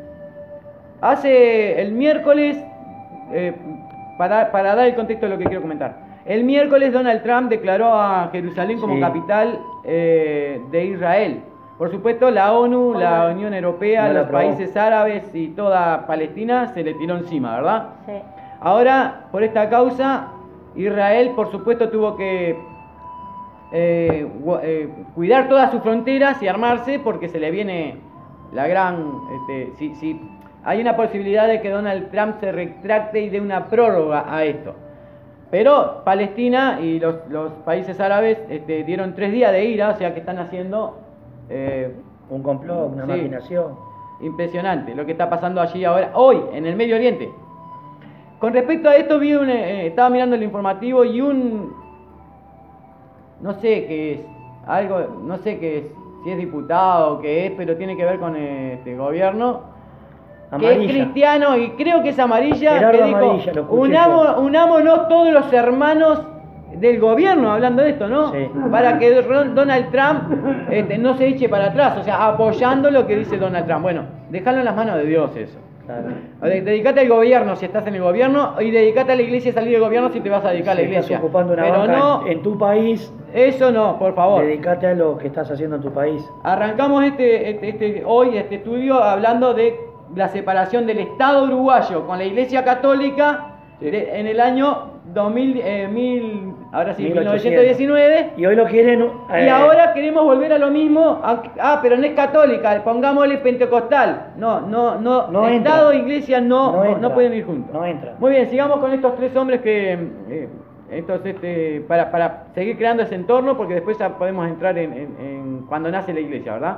Hace el miércoles, eh, para, para dar el contexto de lo que quiero comentar. El miércoles Donald Trump declaró a Jerusalén como Sí. capital eh, de Israel. Por supuesto, la ONU, la Unión Europea, No la los aprobó. países árabes y toda Palestina se le tiró encima, ¿verdad? Sí. Ahora, por esta causa, Israel, por supuesto, tuvo que eh, gu- eh, cuidar todas sus fronteras y armarse porque se le viene la gran... Este, si, si hay una posibilidad de que Donald Trump se retracte y dé una prórroga a esto. Pero Palestina y los, los países árabes este, dieron tres días de ira, o sea que están haciendo... eh, Un complot, una Sí. maquinación. Impresionante lo que está pasando allí ahora, hoy, en el Medio Oriente. Con respecto a esto, vi un, eh, estaba mirando el informativo y un, no sé qué es, algo, no sé qué es, si es diputado o qué es, pero tiene que ver con eh, este gobierno, que es Amarilla. cristiano y creo que es amarilla, Gerardo que dijo, Amarilla, lo escuché "Unamo- yo". unámonos todos los hermanos del gobierno, hablando de esto, ¿no? Sí. Para que Ron- Donald Trump este, no se eche para atrás, o sea, apoyando lo que dice Donald Trump. Bueno, déjalo en las manos de Dios eso. Claro. De- Dedicate al gobierno si estás en el gobierno y dedicate a la iglesia y salir del gobierno si te vas a dedicar a la Si iglesia. estás ocupando una Pero banca no, en, en tu país, eso no, por favor. dedícate a lo que estás haciendo en tu país. Arrancamos este, este, este- hoy este estudio hablando de la separación del Estado uruguayo con la Iglesia Católica de- en el año dos mil, eh, mil, ahora sí, mil mil novecientos ochocientos. diecinueve. Y hoy lo quieren... Y eh, ahora queremos volver a lo mismo. aunque- Ah, pero no es católica, pongámosle pentecostal. No, no, no. No Estado entra. e iglesia no, No no, entra. no pueden ir juntos. No entra. Muy bien, sigamos con estos tres hombres que eh, Esto es este, para, para seguir creando ese entorno, porque después ya podemos entrar en, en, en cuando nace la iglesia, ¿verdad?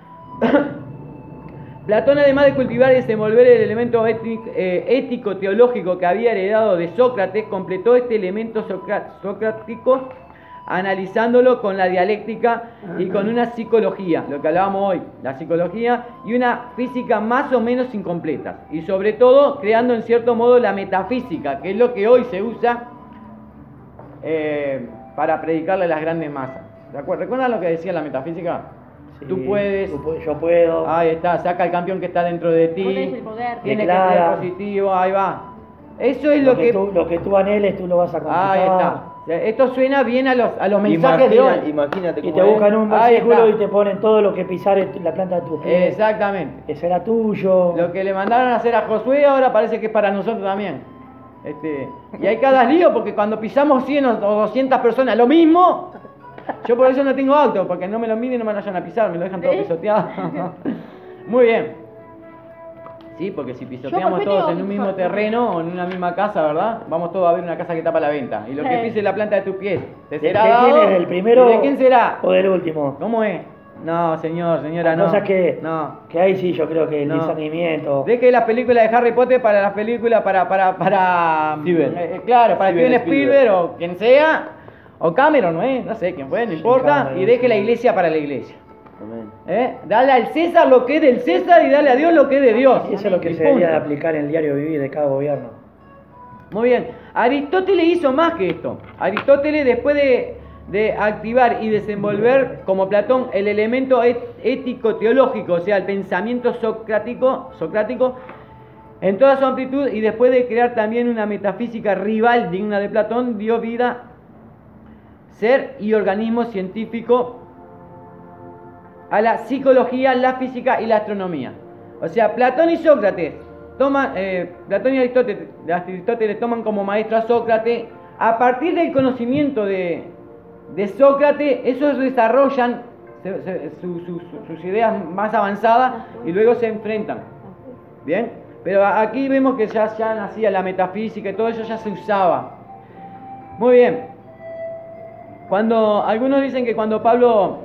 Platón, además de cultivar y desenvolver el elemento ético, eh, ético-teológico que había heredado de Sócrates, completó este elemento socrático analizándolo con la dialéctica y con una psicología, lo que hablábamos hoy, la psicología y una física más o menos incompleta, y sobre todo creando en cierto modo la metafísica, que es lo que hoy se usa eh, para predicarle a las grandes masas. ¿De acuerdo? ¿Recuerdan lo que decía la metafísica? Sí, Tú puedes, tú puedes, yo puedo. Ahí está, saca el campeón que está dentro de ti, Vos tenés el poder. tienes Declara. que ser positivo, ahí va. Eso es lo, lo, que, que... tú, lo que tú anheles, tú lo vas a conquistar. Ahí está. O sea, esto suena bien a los, a los mensajes de Imagina- hoy. Imagínate Y cómo te es. buscan un Ahí versículo está. y te ponen todo lo que pisar en la planta de tus pies. Exactamente. Que será tuyo. Lo que le mandaron a hacer a Josué ahora parece que es para nosotros también. Este, y hay cada lío porque cuando pisamos cien o doscientas personas lo mismo, yo por eso no tengo auto, porque no me lo miden y no me lo vayan a pisar, me lo dejan todo ¿Eh? pisoteado. Muy bien. Sí, porque si pisoteamos Yo, todos ¿por qué en tengo un mismo que- terreno o en una misma casa, ¿verdad? Vamos todos a ver una casa que está para la venta. Y lo que Sí. pise la planta de tus pies, ¿te ¿De, será de dado? quién es? ¿Del primero ¿Y de quién será? o del último? ¿Cómo es? No, señor, señora, Hay no. cosas que, No. que ahí sí yo creo que el No. discernimiento. Deje las películas de Harry Potter para las películas para para para Steven. eh, claro, para Steven Steven Spielberg, Spielberg. o quien sea, o Cameron, ¿no es? No sé quién fue, no importa, Cameron, y deje sí. la iglesia para la iglesia. Amén. ¿Eh? Dale al César lo que es del César y dale a Dios lo que es de Dios. Y eso es lo que Y se debería de punto. aplicar en el diario vivir de cada gobierno. Muy bien. Aristóteles hizo más que esto. Aristóteles, después de, de activar y desenvolver, como Platón, el elemento et- ético-teológico, o sea, el pensamiento socrático, socrático, en toda su amplitud, y después de crear también una metafísica rival digna de Platón, dio vida, ser y organismo científico a la psicología, la física y la astronomía. O sea, Platón y Sócrates toman, eh, Platón y Aristóteles, Aristóteles toman como maestro a Sócrates. A partir del conocimiento de, de Sócrates, esos desarrollan se- se- su- su- su- sus ideas más avanzadas y luego se enfrentan. ¿Bien? Pero a- aquí vemos que ya, ya nacía la metafísica y todo eso ya se usaba. Muy bien. Cuando algunos dicen que cuando Pablo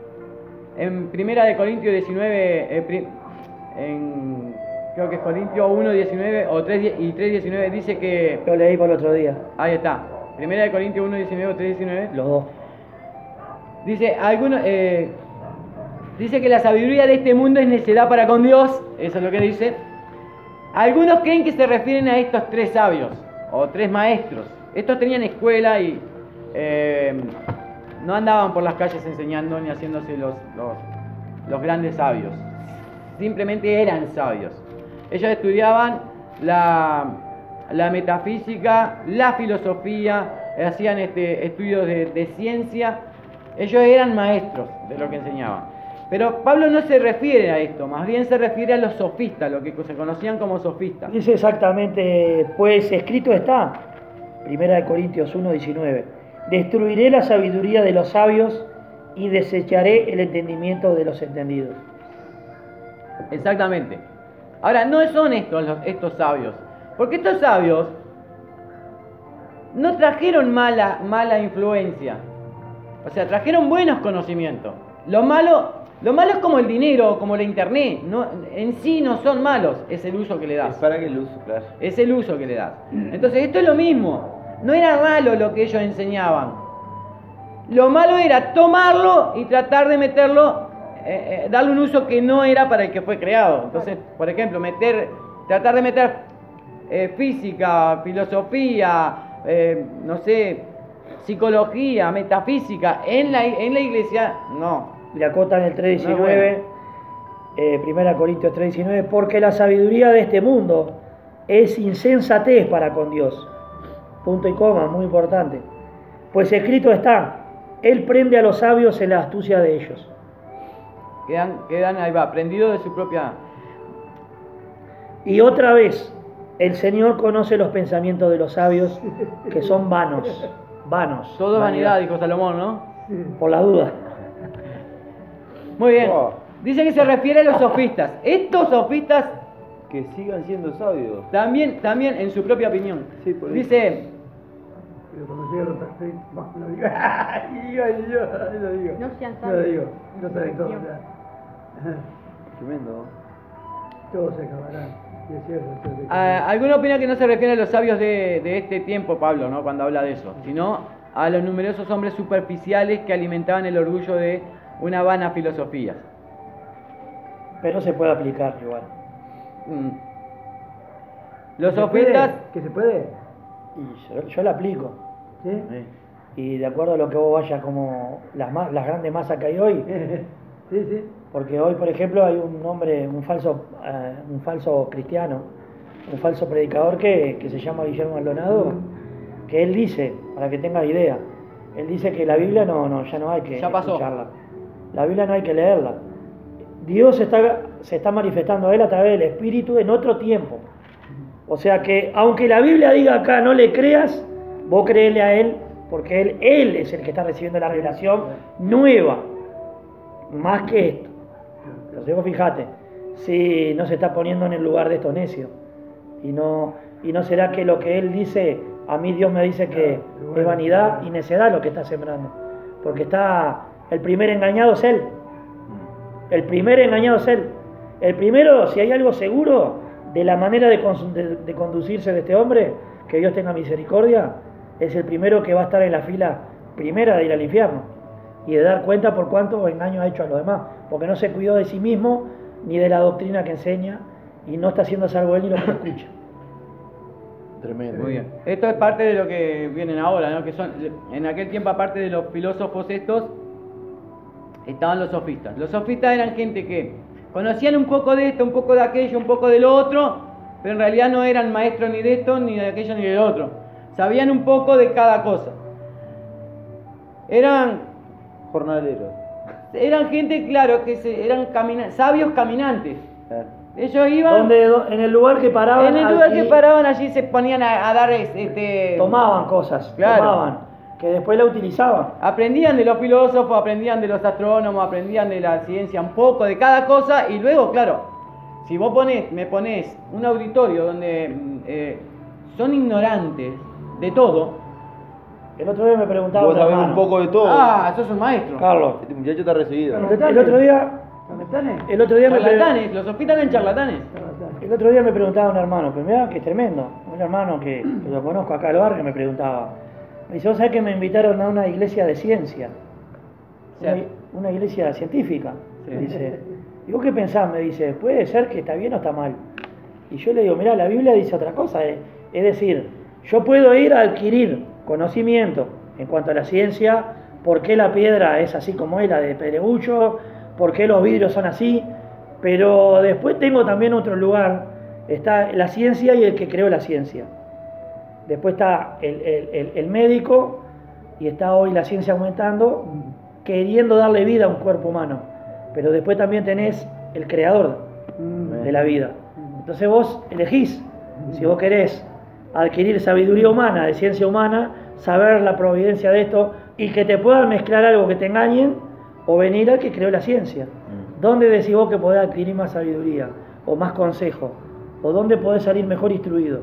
en Primera de Corintios diecinueve, eh, pri- en, creo que es Corintios uno diecinueve o tres y tres diecinueve, dice que, Lo leí por el otro día, ahí está, Primera de Corintios uno diecinueve o tres diecinueve, los dos. dice, algunos, eh, dice que la sabiduría de este mundo es necedad para con Dios, eso es lo que dice. Algunos creen que se refieren a estos tres sabios, o tres maestros. Estos tenían escuela y eh, no andaban por las calles enseñando ni haciéndose los, los, los grandes sabios. Simplemente eran sabios. Ellos estudiaban la, la metafísica, la filosofía, hacían este, estudios de, de ciencia. Ellos eran maestros de lo que enseñaban. Pero Pablo no se refiere a esto, más bien se refiere a los sofistas, lo que se conocían como sofistas. Dice exactamente, pues escrito está, Primera de Corintios uno diecinueve, destruiré la sabiduría de los sabios y desecharé el entendimiento de los entendidos. Exactamente. Ahora, no son estos los, estos sabios, porque estos sabios no trajeron mala, mala influencia, o sea, trajeron buenos conocimientos. Lo malo, lo malo es como el dinero, como la internet, no, en sí no son malos, es el uso que le das. Es para que el uso, claro. Es el uso que le das. Entonces, esto es lo mismo. No era malo lo que ellos enseñaban. Lo malo era tomarlo y tratar de meterlo, eh, eh, darle un uso que no era para el que fue creado. Entonces, por ejemplo, meter, tratar de meter eh, física, filosofía, eh, no sé, psicología, metafísica en la, en la iglesia, no. Le acotan el tres No es diecinueve, eh, Primera Corintios tres diecinueve, porque la sabiduría de este mundo es insensatez para con Dios. Punto y coma, muy importante. Pues escrito está, Él prende a los sabios en la astucia de ellos. Quedan, quedan ahí va, prendidos de su propia... Y otra vez, el Señor conoce los pensamientos de los sabios, que son vanos. Vanos. Todo es vanidad, dijo Salomón, ¿no? Por la duda. Muy bien. Wow. Dice que se refiere a los sofistas. Estos sofistas Que sigan siendo sabios. también, también en su propia opinión. Sí, por eso. Dice, Pero cuando llega lo perfecto, más lo digo. Ay, Dios, Dios, lo digo. No sean Lo sabios. digo, no saben todo. Perfección. ya. Tremendo. Todos se acabarán. Y es cierto, es cierto. Ah, ¿Alguno opina que no se refiere a los sabios de, de este tiempo, Pablo, ¿no? Cuando habla de eso, sino a los numerosos hombres superficiales que alimentaban el orgullo de una vana filosofía? Pero se puede aplicar igual. Mm. Los ¿Que se puede? sofistas, ¿Que se puede? Y yo, yo la aplico. ¿Sí? Eh. Y de acuerdo a lo que vos vayas como las, ma- las grandes masas que hay hoy, Sí, sí. porque hoy, por ejemplo, hay un hombre, un falso, eh, un falso cristiano, un falso predicador que, que se llama Guillermo Maldonado, que él dice, para que tengas idea, él dice que la Biblia no, no, ya no hay que Ya pasó. escucharla. La Biblia no hay que leerla. Dios está, se está manifestando a él a través del Espíritu en otro tiempo. O sea que, aunque la Biblia diga acá no le creas, vos créele a él, porque él, él es el que está recibiendo la revelación nueva, más que esto. Entonces vos fijate, si no se está poniendo en el lugar de estos necios, y no, y no será que lo que él dice, a mí Dios me dice que es vanidad y necedad lo que está sembrando, porque está, el primer engañado es él, el primer engañado es él, el primero, si hay algo seguro de la manera de, cons- de- de conducirse de este hombre, que Dios tenga misericordia, es el primero que va a estar en la fila primera de ir al infierno y de dar cuenta por cuánto engaño ha hecho a los demás, porque no se cuidó de sí mismo ni de la doctrina que enseña y no está haciendo salvo él ni lo que escucha. Tremendo. muy bien. Esto es parte de lo que vienen ahora, ¿no? Que son, en aquel tiempo, aparte de los filósofos estos, estaban los sofistas. Los sofistas eran gente que conocían un poco de esto, un poco de aquello, un poco de lo otro, pero en realidad no eran maestros ni de esto, ni de aquello, ni del otro. Sabían un poco de cada cosa. Eran, Jornalero. eran gente, claro, que se, eran camina- sabios caminantes. Eh. Ellos iban, Donde, do- en el lugar que paraban, en el lugar aquí, que paraban allí se ponían a, a dar este... tomaban cosas, Claro. tomaban, que después la utilizaban. Aprendían de los filósofos, aprendían de los astrónomos, aprendían de la ciencia, un poco de cada cosa, y luego, claro, si vos ponés, me ponés un auditorio donde mm, eh, son ignorantes de todo, El otro día me preguntaba Vos un sabés un hermano, poco de todo. ah, sos un maestro. Carlos, Este muchacho está recibido. el, el otro día, ¿Charlatanes? el otro día me pre- Charlatanes, los sofistas eran charlatanes. Charlatanes. el otro día me preguntaba un hermano, pero mirá que es tremendo, un hermano que, que lo conozco acá al barrio me preguntaba, me dice, vos sabés que me invitaron a una iglesia de ciencia, una, Sí. una iglesia científica, Sí. dice, ¿y vos qué pensás? Me dice, puede ser que está bien o está mal. Y yo le digo, mirá, la Biblia dice otra cosa, eh. es decir, yo puedo ir a adquirir conocimiento en cuanto a la ciencia, por qué la piedra es así como es, la de Pedregullo, por qué los vidrios son así, pero después tengo también otro lugar, está la ciencia y el que creó la ciencia. Después está el, el- el- el médico y está hoy la ciencia aumentando, queriendo darle vida a un cuerpo humano, pero después también tenés el creador Mm. de la vida. Entonces vos elegís, si vos querés adquirir sabiduría humana, de ciencia humana, saber la providencia de esto y que te puedan mezclar algo que te engañen, o venir al que creó la ciencia. ¿Dónde decís vos que podés adquirir más sabiduría o más consejo? ¿O dónde podés salir mejor instruido?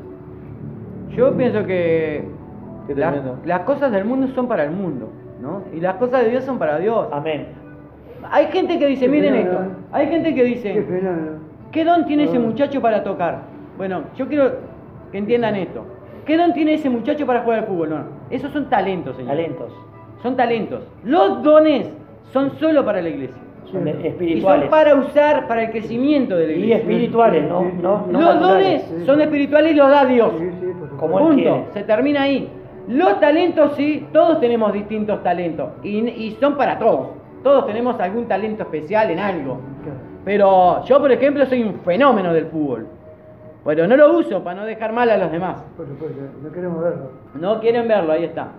Yo pienso que Qué la- tremendo. las cosas del mundo son para el mundo, ¿no? Y las cosas de Dios son para Dios. Amén. Hay gente que dice, Qué miren fenómeno, esto, ¿eh? hay gente que Qué dice, fenómeno. ¿qué don tiene ese Ah. muchacho para tocar? Bueno, yo quiero que entiendan esto. ¿Qué don tiene ese muchacho para jugar al fútbol? No, esos son talentos, señor. Talentos. Son talentos. Los dones son solo para la iglesia. Son Sí. de- Y espirituales. son para usar para el crecimiento de la Y iglesia. espirituales, no, no, no Los naturales. dones son espirituales y los da Dios. Sí, sí, por supuesto. Como él Punto. quiere. Se termina ahí. Los talentos sí, todos tenemos distintos talentos. Y, y son para todos. Todos tenemos algún talento especial en algo. Claro. Pero yo, por ejemplo, soy un fenómeno del fútbol. Pero no lo uso para no dejar mal a los demás. Por supuesto, no queremos verlo. No quieren verlo, ahí está.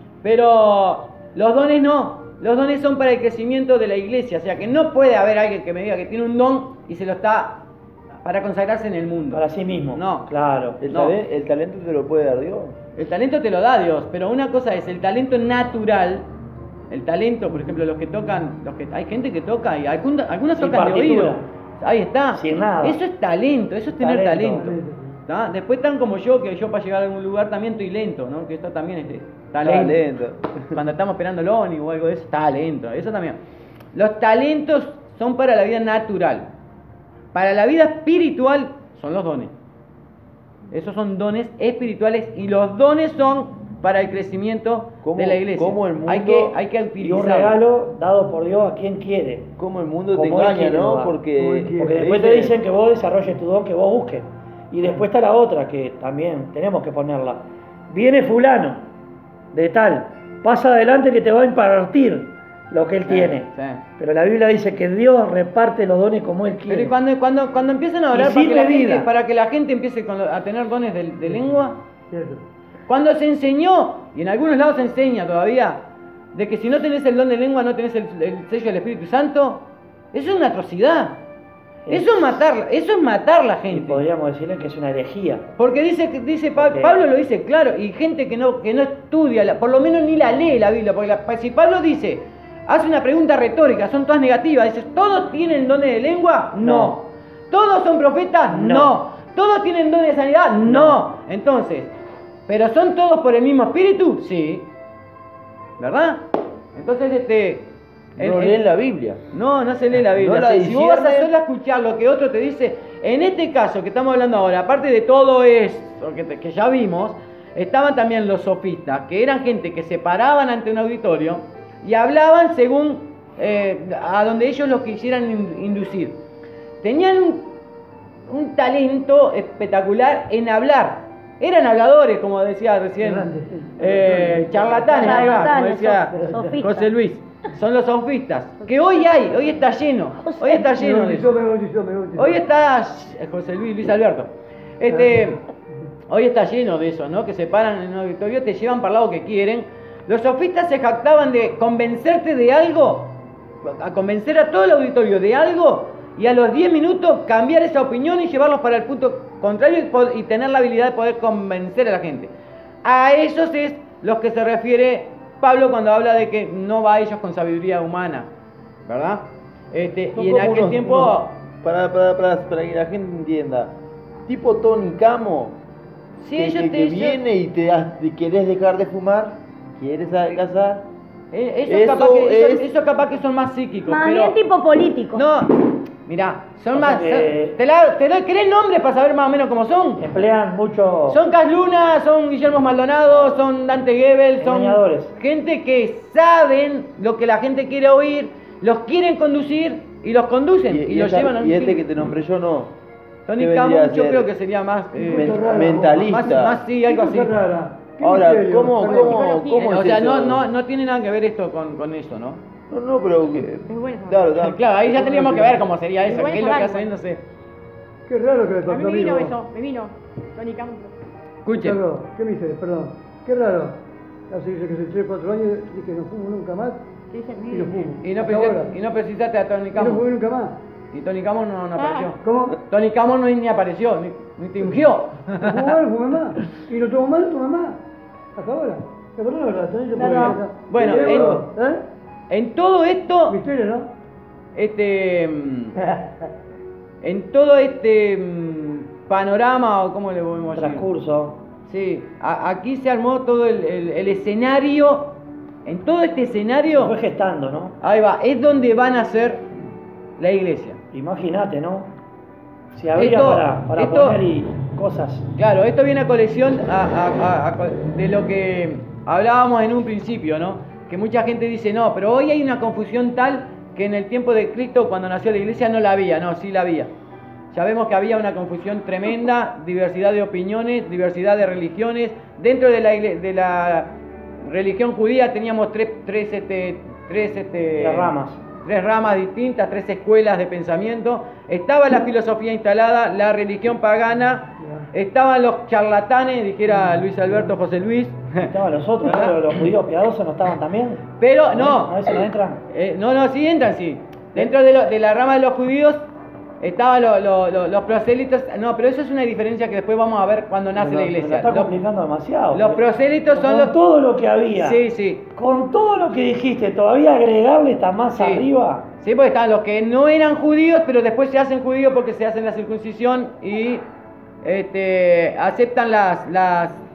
Pero los dones no. Los dones son para el crecimiento de la iglesia. O sea que no puede haber alguien que me diga que tiene un don y se lo está para consagrarse en el mundo. Para sí mismo. No. Claro. El, No. talen- el talento te lo puede dar Dios. El talento te lo da Dios, pero una cosa es el talento natural. El talento, por ejemplo, los que tocan, los que hay gente que toca y algún- algunos Sin tocan de partitura. oído. Ahí está. Sin nada. Eso es talento, eso es tener Talento. talento. ¿Tá? Después están como yo, que yo para llegar a algún lugar también estoy lento, ¿no? Que esto también es, Está lento. lento. Cuando estamos esperando el ómnibus o algo de eso, está lento. Eso también. Los talentos son para la vida natural. Para la vida espiritual son los dones. Esos son dones espirituales y los dones son para el crecimiento ¿Cómo- de la iglesia. cómo el mundo- hay que, hay que Y un utilizarlo. regalo dado por Dios a quien quiere. Cómo el mundo te Como él engaña, quiere, ¿no? ¿no? Porque, Como él quiere. Porque después te dicen que vos desarrolles tu don, que vos busques. Y después está la otra, que también tenemos que ponerla. Viene fulano, de tal, pasa adelante que te va a impartir lo que él Sí, tiene. sí. Pero la Biblia dice que Dios reparte los dones como él Pero quiere. y cuando, cuando, cuando empiezan a orar Y para sin que, la medida. gente, para que la gente empiece con lo- a tener dones de, de lengua, Cierto. cuando se enseñó, y en algunos lados se enseña todavía, de que si no tenés el don de lengua no tenés el, el sello del Espíritu Santo, eso es una atrocidad. Eso es matar, eso es matar la Y gente. podríamos decirle que es una herejía. Porque dice, dice Pa- Porque- Pablo lo dice claro, y gente que no, que no estudia, la- por lo menos ni la lee la Biblia, porque la- si Pablo dice, hace una pregunta retórica, son todas negativas, dice, ¿todos tienen dones de lengua? No. No. ¿Todos son profetas? No. No. ¿Todos tienen dones de sanidad? No. Entonces, ¿pero son todos por el mismo espíritu? Sí. ¿Verdad? Entonces, este... el- no el- leen la Biblia. no, no se lee la Biblia. No la Si- si vos vas a disciernen. solo escuchar lo que otro te dice, en este caso que estamos hablando ahora, aparte de todo esto que, te- que ya vimos, estaban también los sofistas, que eran gente que se paraban ante un auditorio y hablaban según eh, a donde ellos los quisieran in- inducir. Tenían un, un talento espectacular en hablar. Eran habladores, como decía recién, Grande. eh, charlatanes, ahí va, como Charlatanes, decía sof- sofistas. José Luis. Son los sofistas, que hoy hay, hoy está lleno, hoy está Me lleno de bautizó, eso. me bautizó, me bautizó. Hoy está José Luis, Luis Alberto. Este, hoy está lleno de eso, ¿no? Que se paran en un auditorio, te llevan para el lado que quieren. Los sofistas se jactaban de convencerte de algo, a convencer a todo el auditorio de algo, y a los diez minutos cambiar esa opinión y llevarlos para el punto contrario y, po- y tener la habilidad de poder convencer a la gente. A esos es los que se refiere Pablo cuando habla de que no va a ellos con sabiduría humana, ¿verdad? Este, Son y en como aquel unos- tiempo... unos- para, para, para, para que la gente entienda. Tipo Tony Camo, Sí, que, yo que- te- que yo- viene y te, ha- te querés dejar de fumar, quieres adelgazar. Eh, Eso, Eso capaz que, eso, es- eso capaz que son más psíquicos. Más pero... bien tipo político. No, mirá, son O más... sea que- son- te, la, te doy, ¿querés nombres para saber más o menos cómo son? Emplean mucho... Son Cas Luna, son Guillermo Maldonado, son Dante Gebel, son Engañadores. gente que saben lo que la gente quiere oír, los quieren conducir y los conducen y, los esta- llevan a un y este fin. que te nombré yo no. Tony ¿Qué Camo, vendría a yo ser? creo que sería más... eh, Men- raro. mentalista. más, más sí, algo así. Qué rara. Qué Ahora, misterio. ¿cómo, Perdón. cómo, cómo o es sea, eso? no, no, no tiene nada que ver esto con, con eso, ¿no? No, no, pero que... Es bueno. Claro, claro. Claro, ahí ya tendríamos que ver cómo sería eso, Igual qué es es lo que algo. hacen, no sé. Qué raro que le A mí pasó me vino amigo. eso, me vino. Tony Campos. Escuche, Perdón, ¿qué me dice? Perdón. Qué raro. Hace dice que hace tres, cuatro años dije no fumo nunca más Sí, dice, y no fumo. y no, Hasta precisaste, ahora. y no precisaste a Tony Y no Camo. fumé nunca más. Y Tony Camo no, no Ah. apareció. ¿Cómo? Tony Camo no, ni apareció, ni, ni te ungió. No fumo más, no fumé más. Y no tomo más, no tomo más. Hasta ahora. Es verdad, la verdad. ¿Tenés que Verdad. poner acá? Bueno, ¿Eh? en- ¿Eh? En todo esto, Misterio, ¿no? este, mm, en todo este mm, panorama, o cómo le podemos decir, transcurso. sí, a- aquí se armó todo el, el- el escenario, en todo este Se escenario, fue gestando, ¿no? ahí va, es donde van a ser la iglesia. Imagínate, ¿no? Si habría Esto- para, para esto- poner y cosas. Claro, esto viene a colección a- a- a- a co- de lo que hablábamos en un principio, ¿no? Que mucha gente dice, no, pero hoy hay una confusión tal que en el tiempo de Cristo, cuando nació la iglesia, no la había. No, sí la había. Ya vemos que había una confusión tremenda, diversidad de opiniones, diversidad de religiones. Dentro de la, igle- de la religión judía teníamos tres, tres, este, tres, este, Tres ramas. tres ramas distintas, tres escuelas de pensamiento. Estaba la filosofía instalada, la religión pagana, estaban los charlatanes, dijera Luis Alberto José Luis. Estaban los otros, ¿no? los judíos piadosos no estaban también. Pero no, A veces no entran. eh, no, no, sí entran, sí. Dentro de, lo- de la rama de los judíos estaban lo- lo- lo- los prosélitos. No, pero eso es una diferencia que después vamos a ver cuando nace Me lo- la me lo iglesia. está Los- complicando demasiado. los porque prosélitos son con los- todo lo que había. Sí, sí. Con todo lo que dijiste, todavía agregarle esta más Sí. arriba. Sí, porque estaban los que no eran judíos, pero después se hacen judíos porque se hacen la circuncisión y este, aceptan las, las,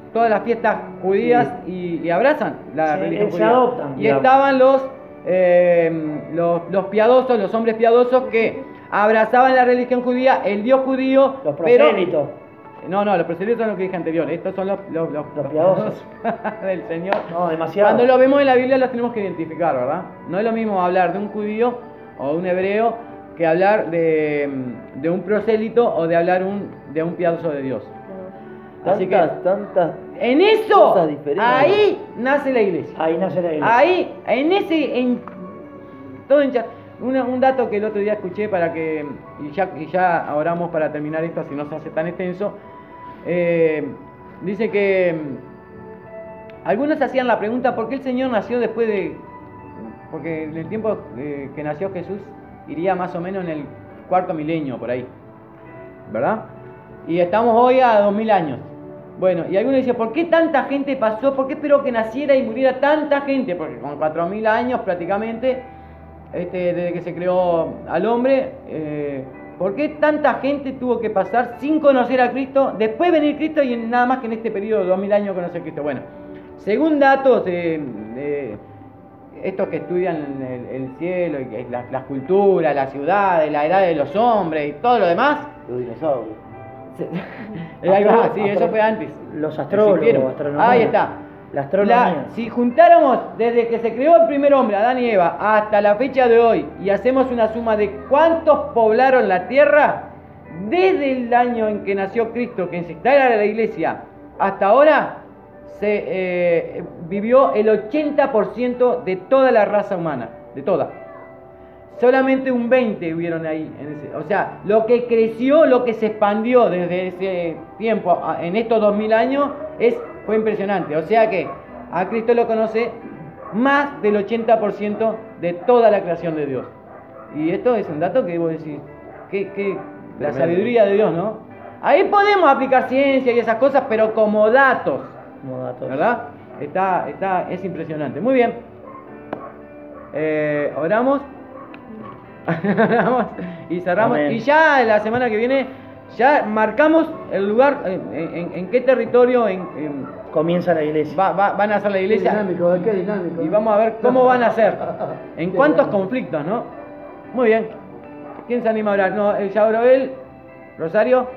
todas las fiestas judías y, y abrazan la Sí, religión se judía. adoptan, Y digamos. estaban los, eh, los, los piadosos, los hombres piadosos que abrazaban la religión judía, el Dios judío, Los pero... prosélitos. No, no, los prosélitos son los que dije anterior, estos son los, los, los, Los piadosos. del Señor. No, demasiado. Cuando lo vemos en la Biblia los tenemos que identificar, ¿verdad? No es lo mismo hablar de un judío o de un hebreo que hablar de, de un prosélito o de hablar un, de un piadoso de Dios. Así que Tantas, tantas. en eso, cosas diferentes. ahí nace la iglesia. Ahí nace la iglesia. Ahí, en ese, en todo en chat. Una- un dato que el otro día escuché para que, y ya, y ya oramos para terminar esto, si no se hace tan extenso. Eh, dice que mm, algunos hacían la pregunta ¿por qué el Señor nació después de...? Porque en el tiempo eh, que nació Jesús iría más o menos en el cuarto milenio, por ahí, ¿verdad? Y estamos hoy a dos mil años. Bueno, y algunos dicen, ¿por qué tanta gente pasó? ¿Por qué esperó que naciera y muriera tanta gente? Porque con cuatro mil años prácticamente, este, desde que se creó al hombre, eh, ¿por qué tanta gente tuvo que pasar sin conocer a Cristo, después venir Cristo y en- nada más que en este periodo de dos mil años conocer a Cristo? Bueno, según datos de, de estos que estudian el, el cielo, y que la- las culturas, las ciudades, la edad de los hombres y todo lo demás, Los dinosaurios. eh, ahí va, Astro- sí, eso astro- fue antes. Los astrólogos, Existieron. astronomía. Ahí está. La astronomía. La- si juntáramos desde que se creó el primer hombre, Adán y Eva, hasta la fecha de hoy, y hacemos una suma de cuántos poblaron la tierra, desde el año en que nació Cristo, que se instala la iglesia, hasta ahora, se eh, vivió el ochenta por ciento de toda la raza humana, de toda. Solamente un veinte hubieron ahí. En ese, o sea, lo que creció, lo que se expandió desde ese tiempo a- en estos dos mil años es, fue impresionante. O sea que a Cristo lo conoce más del ochenta por ciento de toda la creación de Dios. Y esto es un dato que vos decís, que, que la Tremendo. sabiduría de Dios, ¿no? Ahí podemos aplicar ciencia y esas cosas, pero como datos, Como datos. ¿verdad? Está, está, es impresionante. Muy bien. Eh, oramos. Oramos y cerramos. Amén. Y ya la semana que viene, ya marcamos el lugar, en, en- en qué territorio en- en- Comienza la iglesia. va- va- van a hacer la Qué iglesia. dinámico, qué dinámico. Y vamos a ver cómo van a ser. En cuántos conflictos, ¿no? Muy bien. ¿Quién se anima a orar? No, eh, ya oró él. Rosario.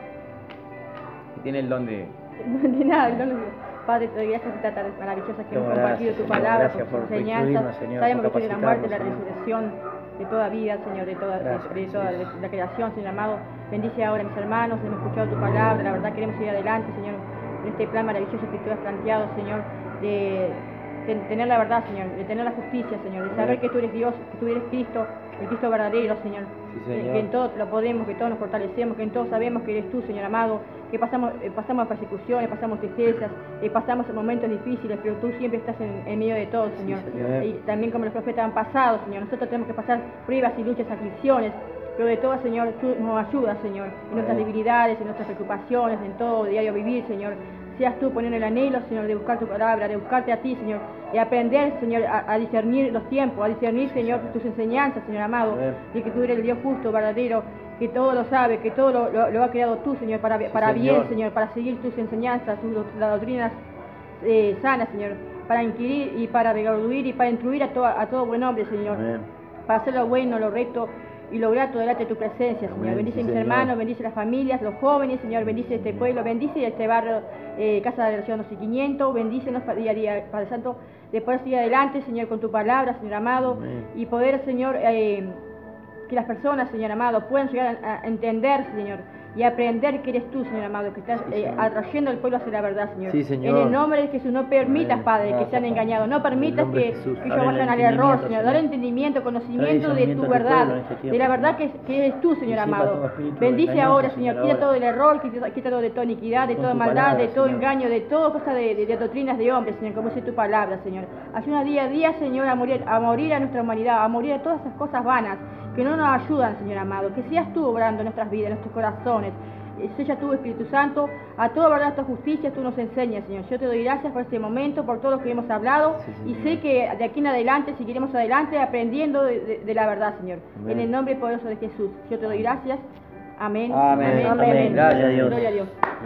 Que tiene el don de... De nada, no lo Padre, te doy gracias por esta tarde maravillosa que hemos Gracias, compartido tu Señor, palabra, gracias por por tu enseñanza. instruirnos, Señor, Sabemos que por soy de la muerte, de la capacitarnos, Señor. resurrección de toda vida, Señor, de toda, de- Gracias, de, toda Jesús. la creación, Señor amado. Bendice ahora a mis hermanos, hemos escuchado tu palabra, la verdad queremos ir adelante, Señor, en este plan maravilloso que tú has planteado, Señor, de, de tener la verdad, Señor, de tener la justicia, Señor, de saber que tú eres Dios, que tú eres Cristo, el Cristo verdadero, Señor. Sí, Que- Señor. Que en todo lo podemos, que todos nos fortalecemos, que en todo sabemos que eres tú, Señor amado, que pasamos, eh, pasamos persecuciones, pasamos tristezas, eh, pasamos momentos difíciles, pero tú siempre estás en, en medio de todo, Señor. Señor. Y también como los profetas han pasado, Señor, nosotros tenemos que pasar pruebas y luchas, aflicciones, pero de todas, Señor, tú nos ayudas, Señor, en nuestras Amén. debilidades, en nuestras preocupaciones, en todo diario vivir, Señor. Seas tú poniendo el anhelo, Señor, de buscar tu palabra, de buscarte a ti, Señor, y aprender, Señor, a, a discernir los tiempos, a discernir, Señor, tus enseñanzas, Señor amado, Amén. de que tú eres el Dios justo, verdadero, que todo lo sabe, que todo lo, lo, lo ha creado tú, Señor, para, para bien, Señor. Señor, para seguir tus enseñanzas, tus doc- las doctrinas eh, sanas, Señor, para inquirir y para redarguir y para instruir a, to- a todo buen hombre, Señor, Amén. para hacer lo bueno, lo recto y lo grato delante de tu presencia, Señor. Amén, Bendice sí, a mis Señor. hermanos, bendice a las familias, los jóvenes, Señor, bendice este pueblo, bendice este barrio, eh, Casa de Relación doce mil quinientos, bendícenos pa- día a día, Padre Santo, de poder seguir adelante, Señor, con tu palabra, Señor amado, Amén. y poder, Señor, eh, que las personas, Señor amado, puedan llegar a, a entender, Señor, y aprender que eres tú, Señor amado, que estás Sí, eh, Señor. atrayendo al pueblo hacia la verdad, Señor. Sí, Señor. En el nombre de Jesús, no permitas, Amén. Padre, que Gracias, sean Padre. engañados, no En el permitas nombre que, de Jesús. que ellos Dale vayan al entendimiento, error, Señor. Señor. Dale entendimiento, conocimiento de discernimiento tu a tu verdad, pueblo en este tiempo, de la Señor. verdad que, que eres tú, Señor Disipa amado. todo espíritu Bendice engañoso, ahora, Señor, Señor, quita ahora. todo el error, quita, quita todo de toda iniquidad, de Con toda tu maldad, palabra, de todo Señor. engaño, de todo cosa de, de, de doctrinas de hombres, Señor, como dice tu palabra, Señor. Ayuda día a día, Señor, a morir, a morir a nuestra humanidad, a morir a todas esas cosas vanas que no nos ayudan, Señor amado. Que seas tú obrando en nuestras vidas, en nuestros corazones. Eh, Sella tú, Espíritu Santo, a toda verdad, a toda justicia, tú nos enseñas, Señor. Yo te doy gracias por este momento, por todo lo que hemos hablado, Sí, y Señor. sé que de aquí en adelante seguiremos adelante aprendiendo de, de- de la verdad, Señor. Amén. En el nombre poderoso de Jesús, yo te doy gracias. Amén. Amén. Amén. Amén. Gracias, Gloria a Dios. Gloria a Dios.